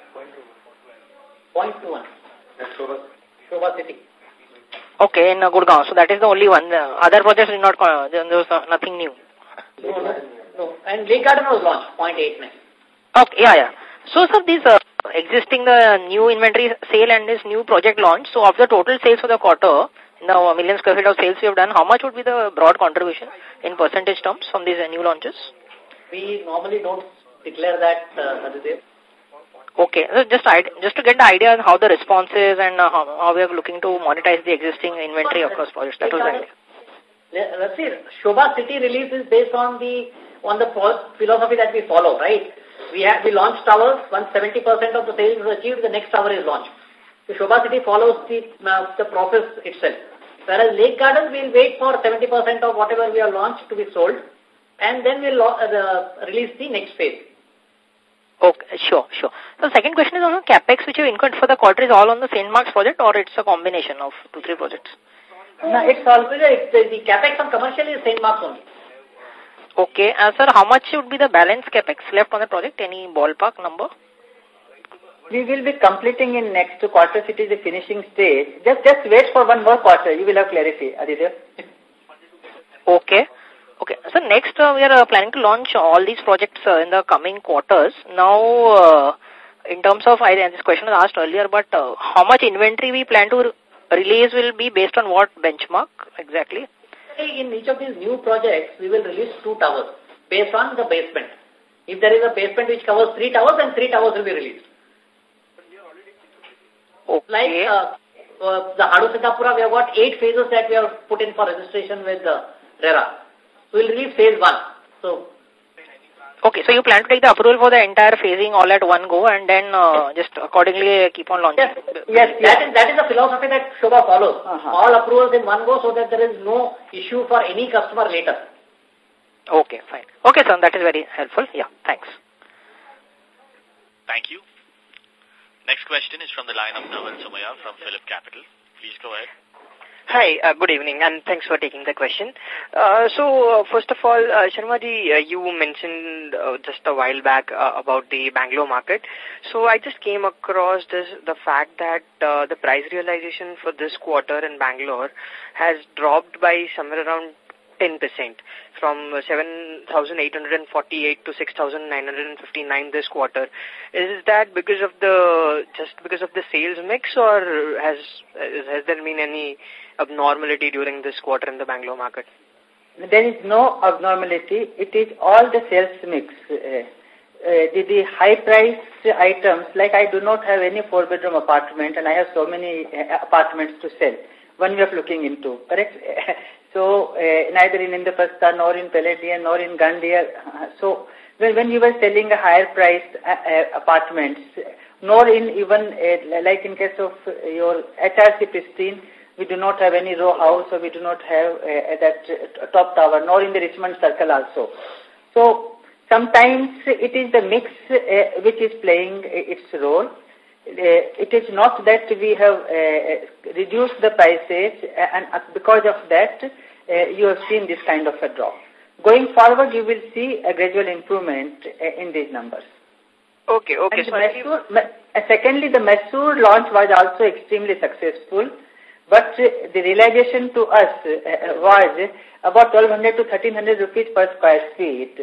zero point two one. Shobha City. Okay, in uh, Gurgaon. So that is the only one. Uh, other projects did not, uh, there was uh, nothing new. No, no, no. And Lake Garden was launched, zero point eight nine. Okay, yeah, yeah. So, sir, these uh, existing the new inventory sale and this new project launch, so of the total sales for the quarter, the million square feet of sales we have done, how much would be the broad contribution in percentage terms from these uh, new launches? We normally don't declare that, uh, Aditya. Okay, so just just to get the idea on how the response is and uh, how, how we are looking to monetize the existing inventory across projects. That was the idea. Let's see, Shobha City release is based on the on the philosophy that we follow, right? We have we launched towers. Once seventy percent of the sales is achieved, the next tower is launched. So Shobha City follows the uh, the process itself. Whereas Lake Garden, we'll wait for seventy percent of whatever we have launched to be sold, and then we'll uh, the, release the next phase. Okay, sure, sure. The second question is on the capex which you incurred for the quarter is all on the Saint Mark's project, or it's a combination of two, three projects? No, it's always it's the, the capex on commercial is Saint Mark's only. Okay, uh, sir, how much would be the balance capex left on the project? Any ballpark number? We will be completing in next two quarters. It is the finishing stage. Just just wait for one more quarter. You will have clarity, Aditya. Okay. Okay. So next uh, we are uh, planning to launch all these projects uh, in the coming quarters. Now, uh, in terms of, I this question was asked earlier, but uh, how much inventory we plan to re release will be based on what benchmark exactly? In each of these new projects, we will release two towers based on the basement. If there is a basement which covers three towers, then three towers will be released. Okay. Like uh, uh, the Hadu Siddhapura, we have got eight phases that we have put in for registration with uh, RERA. We will release phase one. So, okay, so you plan to take the approval for the entire phasing all at one go and then uh, just accordingly keep on launching? Yes, yes, yes. That, is, that is the philosophy that Shobha follows. Uh-huh. All approvals in one go so that there is no issue for any customer later. Okay, fine. Okay, sir, that is very helpful. Yeah, thanks. Thank you. Next question is from the line of Naval Somaya from Phillip Capital. Please go ahead. Hi, uh, good evening, and thanks for taking the question. Uh, so, uh, first of all, uh, Sharma ji, uh, you mentioned uh, just a while back uh, about the Bangalore market. So, I just came across this, the fact that uh, the price realization for this quarter in Bangalore has dropped by somewhere around ten percent from seven thousand eight hundred forty-eight to six thousand nine hundred fifty-nine this quarter. Is that because of the, just because of the sales mix, or has, has there been any abnormality during this quarter in the Bangalore market? There is no abnormality. It is all the sales mix. Uh, uh, the, the high price items, like I do not have any four bedroom apartment and I have so many uh, apartments to sell. One way of looking into, correct? So, uh, neither in Indraprastha, nor in Palladian, nor in Gandia. Uh, so, when, when you were selling a higher priced uh, uh, apartments, nor in even, uh, like in case of uh, your H R C Pristine, we do not have any row house, or we do not have uh, that uh, top tower, nor in the Richmond Circle also. So, sometimes it is the mix uh, which is playing uh, its role. Uh, it is not that we have uh, reduced the prices, uh, and uh, because of that, uh, you have seen this kind of a drop. Going forward, you will see a gradual improvement uh, in these numbers. Okay, okay. And so Mysore, uh, secondly, the Mysore launch was also extremely successful, but uh, the realization to us uh, was about twelve hundred to thirteen hundred rupees per square feet.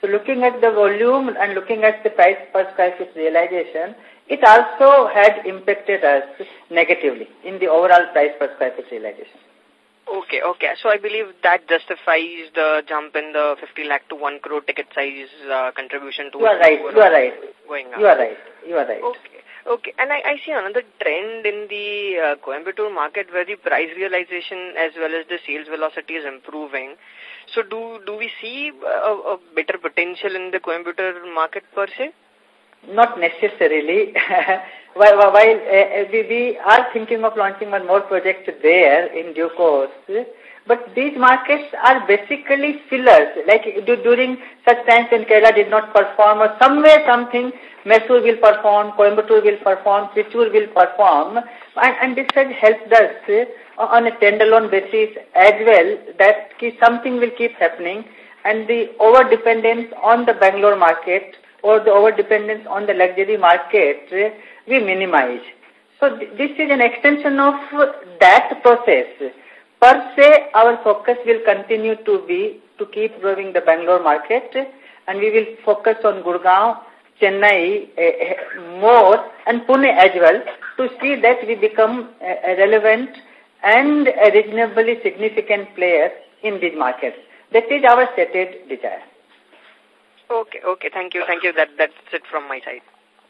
So looking at the volume and looking at the price per square feet realization, it also had impacted us negatively in the overall price per square feet realization. Okay, okay. So I believe that justifies the jump in the fifty lakh to one crore ticket size uh, contribution to... You are right, you are right. Going up. You are right, you are right. Okay, okay. And I, I see another trend in the uh, Coimbatore market where the price realization as well as the sales velocity is improving. So do, do we see a, a better potential in the Coimbatore market per se? Not necessarily. while while uh, we, we are thinking of launching one more project there in due course, but these markets are basically fillers. Like during such times when Kerala did not perform, or somewhere something, Mysore will perform, Coimbatore will perform, Trichy will perform, and, and this has helped us on a standalone basis as well, that something will keep happening, and the over-dependence on the Bangalore market or the over-dependence on the luxury market, we minimize. So th this is an extension of that process. Per se, our focus will continue to be to keep growing the Bangalore market, and we will focus on Gurgaon, Chennai uh, more, and Pune as well, to see that we become a, a relevant and a reasonably significant player in these markets. That is our stated desire. Okay, okay. Thank you, thank you. That That's it from my side.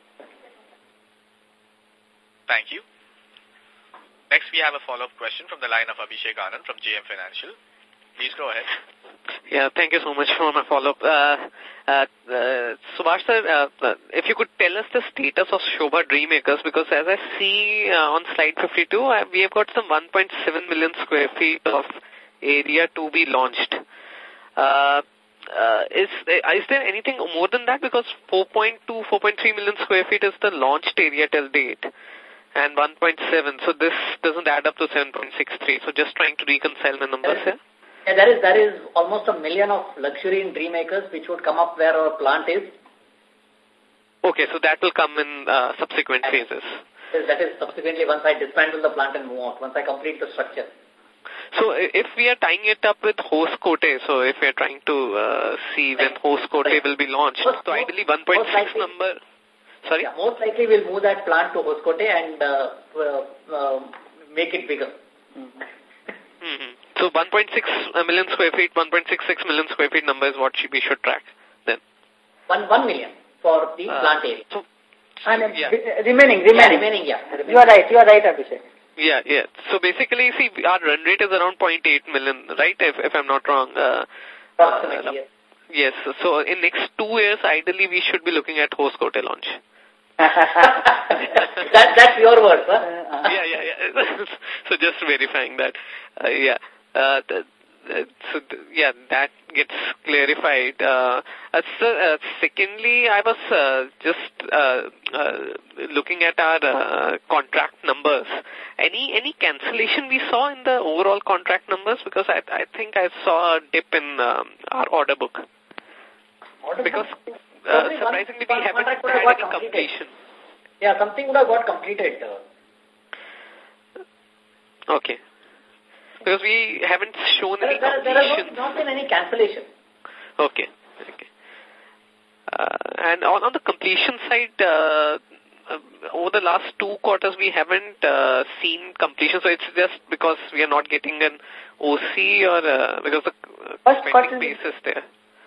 Thank you. Next, we have a follow-up question from the line of Abhishek Anand from J M Financial. Please go ahead. Yeah, thank you so much for my follow-up. Uh, uh, uh, Subhash sir, uh, if you could tell us the status of Sobha Dreammakers, because as I see uh, on slide fifty-two, uh, we have got some one point seven million square feet of area to be launched. Uh, uh, is, is there anything more than that? Because four point two, four point three million square feet is the launched area till date, and one point seven, so this doesn't add up to seven point six three. So just trying to reconcile the numbers here. Yeah, that is, that is almost a million of luxury in Dreammakers, which would come up where our plant is. Okay, so that will come in uh, subsequent phases. That is subsequently once I dismantle the plant and move out, once I complete the structure. So if we are tying it up with Hoskote, so if we are trying to uh, see when Hoskote will be launched, most, so ideally one point six number... Sorry? Yeah, most likely we'll move that plant to Hoskote and uh, uh, uh, make it bigger. Mm-hmm. Mm-hmm. So one point six million square feet, one point six six million square feet number is what we should track then. One, one million for the uh, plant area. So, and yeah. remaining, remaining. Yeah, remaining, yeah. Remaining. You are right, you are right, Abhishek. Yeah, yeah. So basically, see, our run rate is around zero point eight million, right? If, if I'm not wrong. Uh, Approximately, uh, yes. Yes. So in next two years, ideally, we should be looking at Hoskote launch. that, that's your word, huh? Uh, yeah, yeah, yeah. So just verifying that. Uh, yeah. Uh, the, the, so, the, yeah, that gets clarified. Uh, uh, so, uh, secondly, I was uh, just uh, uh, looking at our uh, contract numbers. Any any cancellation we saw in the overall contract numbers? Because I, I think I saw a dip in um, our order book. Order because book? uh, surprisingly, we haven't had any completion. Yeah, something would have got completed. Okay. Because we haven't shown there, any there, completion. There has not been any cancellation. Okay. Okay. Uh, and on, on the completion side, uh, uh, over the last two quarters, we haven't uh, seen completion. So it's just because we are not getting an O C or uh, because the uh, spending base is there.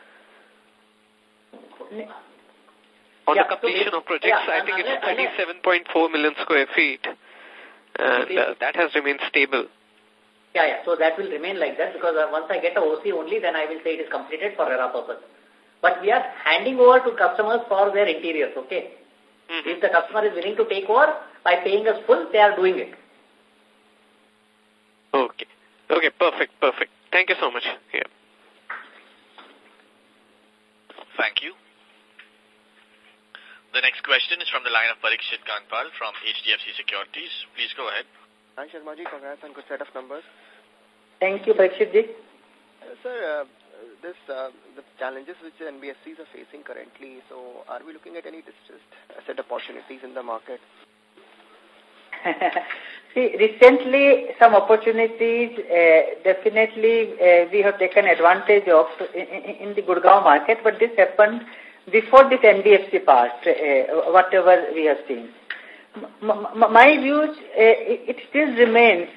On yeah, the completion so of projects, yeah, I think it's thirty-seven point four million square feet. And uh, that has remained stable. Yeah, yeah. So that will remain like that because uh, once I get a O C only, then I will say it is completed for R E R A purpose. But we are handing over to customers for their interiors, okay? Mm-hmm. If the customer is willing to take over by paying us full, they are doing it. Okay. Okay, perfect, perfect. Thank you so much. Yeah. Thank you. The next question is from the line of Parikshit Kanpal from H D F C Securities. Please go ahead. Hi, Sharma ji. Congrats on good set of numbers. Thank you, Parikshit ji. Uh, sir, uh, this, uh, the challenges which the N B F Cs are facing currently, so are we looking at any distressed asset opportunities in the market? See, recently some opportunities, uh, definitely uh, we have taken advantage of in, in the Gurgaon market, but this happened before this N B F C part, uh, whatever we have seen. M my views, uh, it still remains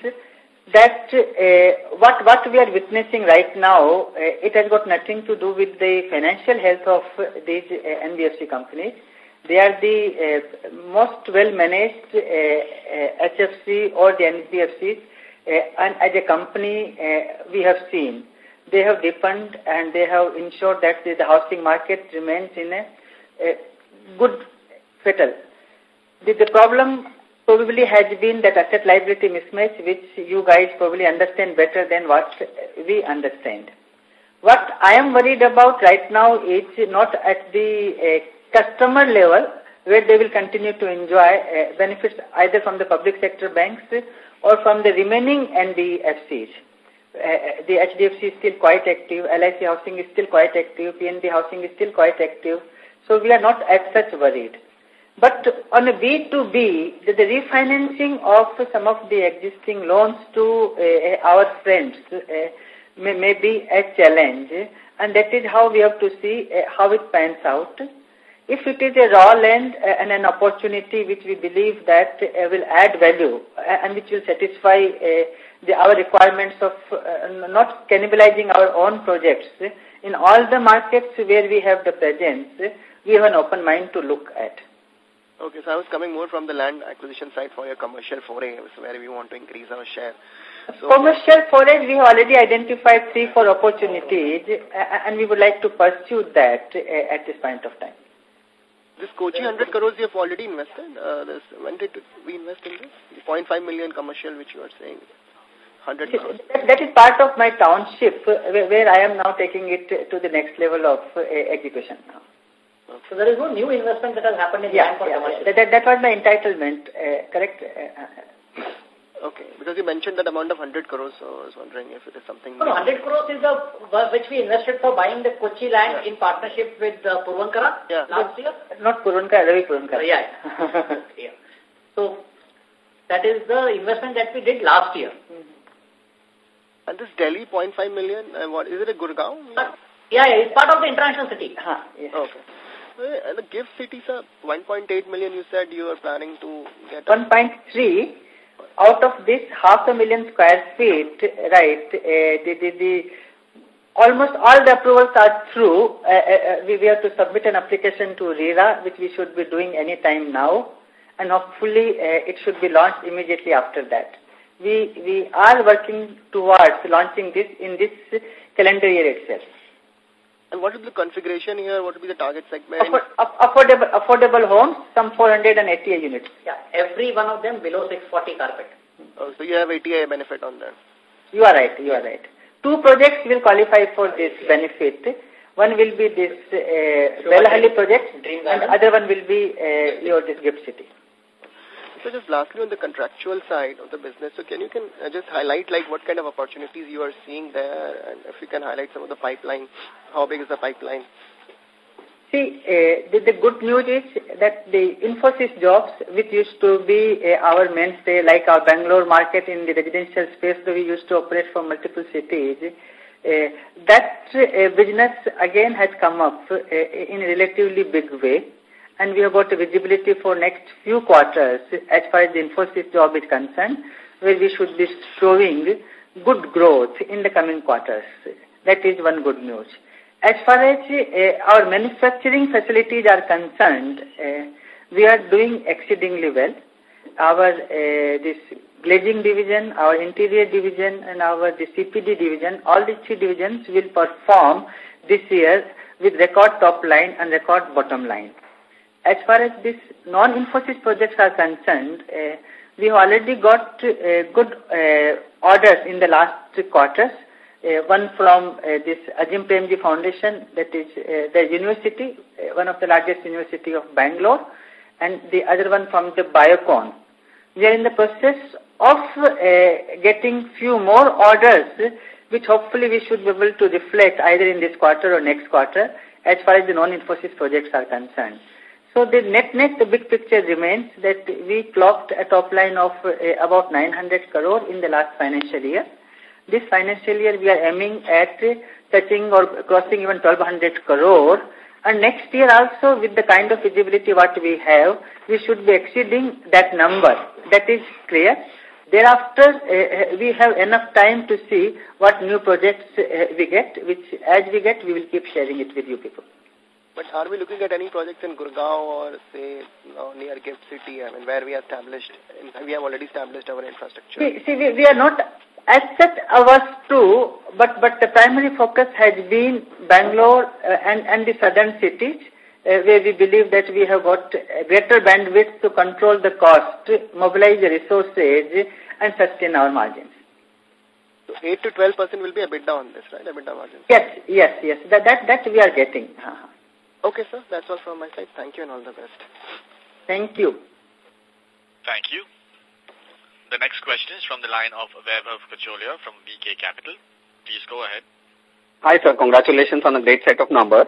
that uh, what, what we are witnessing right now, uh, it has got nothing to do with the financial health of these uh, N B F C companies. They are the uh, most well-managed uh, uh, H F C or the N B F Cs, uh, and as a company uh, we have seen. They have deepened and they have ensured that the, the housing market remains in a, a good fettle. The, the problem probably has been that asset liability mismatch, which you guys probably understand better than what we understand. What I am worried about right now is not at the uh, customer level, where they will continue to enjoy uh, benefits either from the public sector banks or from the remaining N B F Cs. Uh, the H D F C is still quite active, L I C housing is still quite active, P N B housing is still quite active, so we are not as such worried. But on a B two B, the, the refinancing of some of the existing loans to uh, our friends uh, may, may be a challenge, and that is how we have to see uh, how it pans out. If it is a raw land uh, and an opportunity which we believe that uh, will add value uh, and which will satisfy uh, the, our requirements of uh, not cannibalizing our own projects, in all the markets where we have the presence, we have an open mind to look at. Okay, so I was coming more from the land acquisition side for your commercial foray, where we want to increase our share. So commercial foray, we have already identified three, four opportunities, uh, and we would like to pursue that uh, at this point of time. This Kochi one hundred crores you have already invested. Uh, this, when did we invest in this? The zero point five million commercial, which you are saying, one hundred crores. That, that is part of my township, where, where I am now taking it to the next level of uh, execution now. Okay. So there is no new investment that has happened in yeah, land for yeah, commercial. That, that, that was my entitlement, uh, correct? Uh, Okay, because you mentioned that amount of one hundred crores, so I was wondering if it is something... No, one hundred crores is the which we invested for buying the Kochi land yeah. in partnership with uh, Puravankara yeah. last year. Not Puravankara, Ravi Puravankara. Uh, yeah. yeah. So, that is the investment that we did last year. Mm-hmm. And this Delhi zero point five million, uh, what, is it a Gurgaon? Uh, yeah, yeah, it's part of the international city. Huh, yeah. Okay. Uh, the GIFT City, sir, one point eight million you said you are planning to get... one point three. Out of this half a million square feet, right, uh, the, the, the, almost all the approvals are through. Uh, uh, we, we have to submit an application to RERA, which we should be doing any time now, and hopefully uh, it should be launched immediately after that. We, we are working towards launching this in this calendar year itself. And what is the configuration here? What will be the target segment? Afford, affordable, affordable homes, some four hundred eighty units. Yeah, every one of them below six forty carpet. Oh, so you have A T I benefit on that. You are right, you are right. Two projects will qualify for this benefit. One will be this uh, Belahalli project, and the other one will be uh, your this GIFT City. So just lastly on the contractual side of the business, so can you can uh, just highlight like what kind of opportunities you are seeing there, and if you can highlight some of the pipeline, how big is the pipeline? See, uh, the, the good news is that the Infosys jobs, which used to be uh, our mainstay, like our Bangalore market in the residential space that we used to operate for multiple cities, uh, that uh, business again has come up uh, in a relatively big way. And we have got a visibility for next few quarters as far as the Infosys job is concerned, where we should be showing good growth in the coming quarters. That is one good news. As far as uh, our manufacturing facilities are concerned, uh, we are doing exceedingly well. Our uh, this glazing division, our interior division, and our the C P D division, all these three divisions will perform this year with record top line and record bottom line. As far as this non-Infosys projects are concerned, uh, we have already got uh, good uh, orders in the last quarters. Uh, one from uh, this Ajim Premji Foundation, that is uh, the university, uh, one of the largest university of Bangalore, and the other one from the Biocon. We are in the process of uh, getting few more orders, which hopefully we should be able to reflect either in this quarter or next quarter, as far as the non-Infosys projects are concerned. So the net-net, the big picture remains that we clocked a top line of uh, about nine hundred crore in the last financial year. This financial year we are aiming at uh, touching or crossing even twelve hundred crore. And next year also, with the kind of visibility what we have, we should be exceeding that number. That is clear. Thereafter, uh, we have enough time to see what new projects uh, we get, which as we get, we will keep sharing it with you people. But are we looking at any projects in Gurgaon or, say, you know, near Gift City, I mean, where we are established, we have already established our infrastructure? See, see we, we are not as set ours too, but, but the primary focus has been Bangalore uh, and, and the southern cities, uh, where we believe that we have got greater bandwidth to control the cost, mobilize the resources, and sustain our margins. So eight to twelve percent will be EBITDA on this, right? EBITDA margins. Yes, yes, yes. That, that, that we are getting. Uh-huh. Okay, sir. That's all from my side. Thank you and all the best. Thank you. Thank you. The next question is from the line of Vaibhav Kacholia from B K Capital. Please go ahead. Hi, sir. Congratulations on a great set of numbers.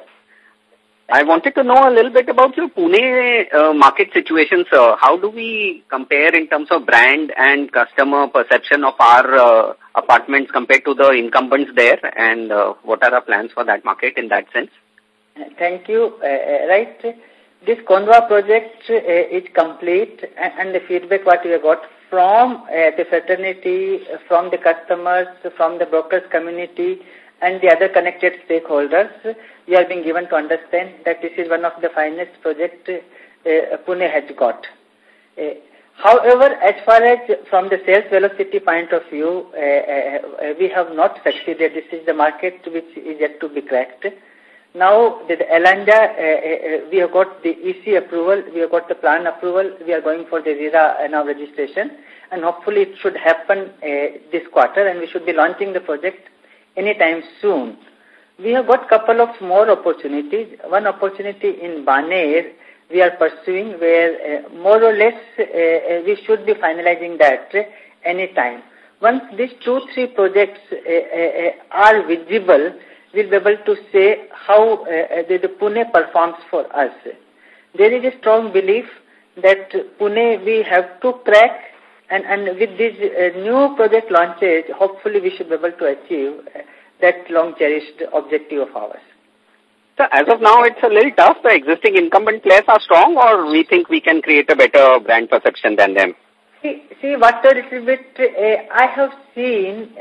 I wanted to know a little bit about your Pune uh, market situation, sir. How do we compare in terms of brand and customer perception of our uh, apartments compared to the incumbents there? And uh, what are our plans for that market in that sense? Thank you. Uh, right. This Kondwa project uh, is complete, and, and the feedback what we have got from uh, the fraternity, from the customers, from the brokers community, and the other connected stakeholders, we are being given to understand that this is one of the finest projects uh, Pune has got. Uh, however, as far as from the sales velocity point of view, uh, uh, we have not succeeded. This is the market which is yet to be cracked. Now, the, the Alanda, uh, uh, we have got the E C approval, we have got the plan approval, we are going for the RERA uh, now registration, and hopefully it should happen uh, this quarter, and we should be launching the project anytime soon. We have got couple of more opportunities. One opportunity in Baner we are pursuing, where uh, more or less uh, we should be finalizing that uh, anytime. Once these two, three projects uh, uh, are visible, we'll be able to say how uh, the, the Pune performs for us. There is a strong belief that Pune we have to crack, and, and with these uh, new project launches, hopefully we should be able to achieve uh, that long-cherished objective of ours. So as of now, it's a little tough. The existing incumbent players are strong, or we think we can create a better brand perception than them? See, see what a little bit uh, I have seen,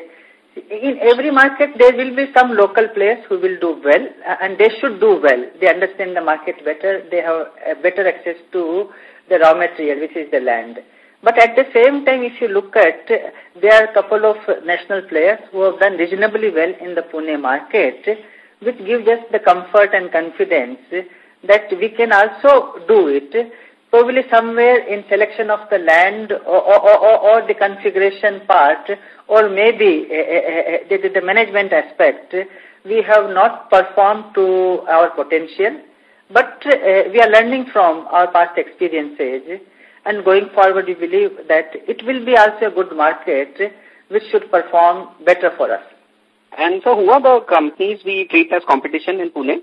uh, in every market there will be some local players who will do well, uh, and they should do well. They understand the market better. They have uh, better access to the raw material, which is the land. But at the same time, if you look at, uh, there are a couple of national players who have done reasonably well in the Pune market, which gives us the comfort and confidence that we can also do it. Probably somewhere in selection of the land or, or, or, or the configuration part, or maybe uh, uh, the, the management aspect, we have not performed to our potential. But uh, we are learning from our past experiences, and going forward we believe that it will be also a good market which should perform better for us. And so who are the companies we treat as competition in Pune?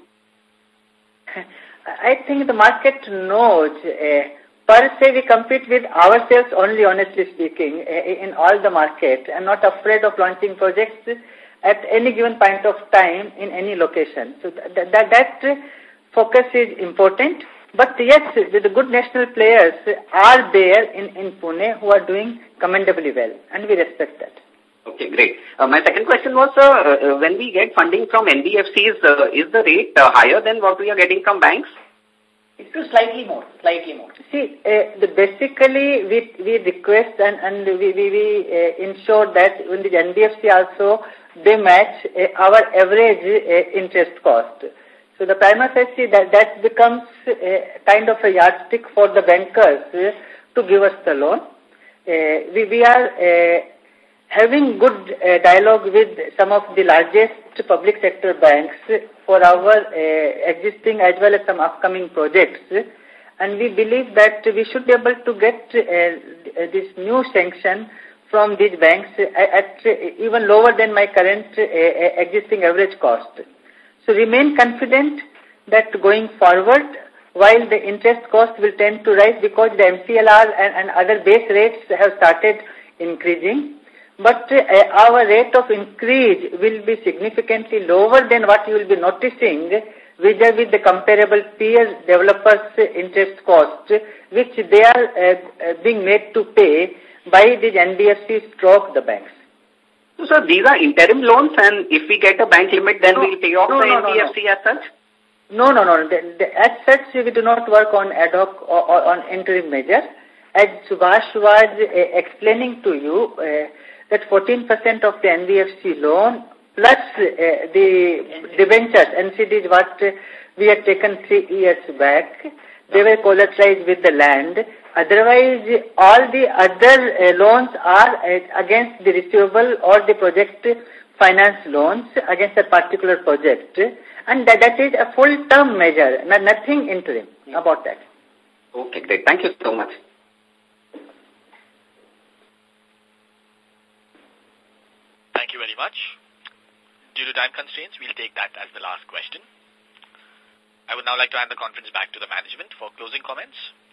I think the market knows. Uh, per se, we compete with ourselves only, honestly speaking, uh, in all the market, and not afraid of launching projects at any given point of time in any location. So that, that, that focus is important. But yes, the, the good national players are there in, in Pune who are doing commendably well, and we respect that. Okay, great. Uh, my second question was, uh, uh, when we get funding from N B F Cs, uh, is the rate uh, higher than what we are getting from banks? It's slightly more, slightly more. See, uh, the basically we we request and, and we, we, we uh, ensure that when the N B F C also, they match uh, our average uh, interest cost. So the prima facie, that, that becomes uh, kind of a yardstick for the bankers uh, to give us the loan. Uh, we, we are uh, having good uh, dialogue with some of the largest public sector banks for our uh, existing as well as some upcoming projects. And we believe that we should be able to get uh, this new sanction from these banks at, at even lower than my current uh, existing average cost. So remain confident that going forward, while the interest cost will tend to rise because the M C L R and, and other base rates have started increasing. But uh, our rate of increase will be significantly lower than what you will be noticing vis-a-vis the comparable peer developers' interest cost, which they are uh, being made to pay by these N B F Cs stroke the banks. So, sir, these are interim loans, and if we get a bank limit, then no, we'll pay off no, the no, N B F C no, no. as such? No, no, no. The, the, as such, we do not work on ad hoc or, or on interim measures. As Subhash was uh, explaining to you, uh, that fourteen percent of the N B F C loan plus uh, the debentures, N C Ds, what uh, we had taken three years back, they were collateralized with the land. Otherwise, all the other uh, loans are uh, against the receivable or the project finance loans against a particular project. And that, that is a full-term measure, nothing interim about that. Okay, great. Thank you so much. Thank you very much. Due to time constraints, we'll take that as the last question. I would now like to hand the conference back to the management for closing comments.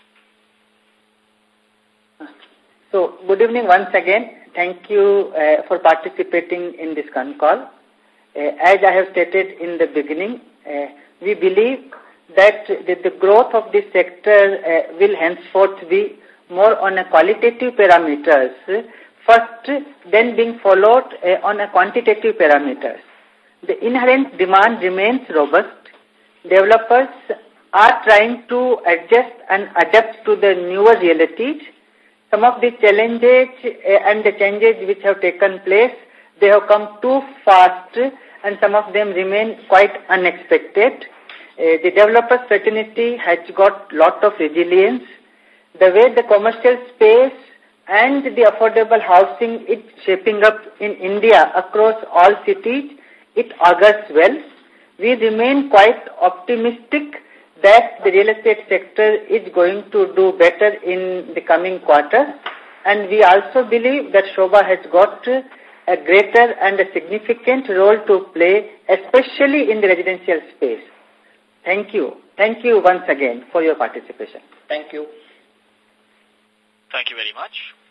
So, good evening once again. Thank you uh, for participating in this con call. Uh, as I have stated in the beginning, uh, we believe that the, the growth of this sector uh, will henceforth be more on a qualitative parameters first, then being followed uh, on a quantitative parameters. The inherent demand remains robust. Developers are trying to adjust and adapt to the newer realities. Some of the challenges uh, and the changes which have taken place, they have come too fast and some of them remain quite unexpected. Uh, the developer fraternity has got lot of resilience. The way the commercial space and the affordable housing is shaping up in India across all cities, it augurs well. We remain quite optimistic that the real estate sector is going to do better in the coming quarter, and we also believe that Sobha has got a greater and a significant role to play, especially in the residential space. Thank you. Thank you once again for your participation. Thank you. Thank you very much.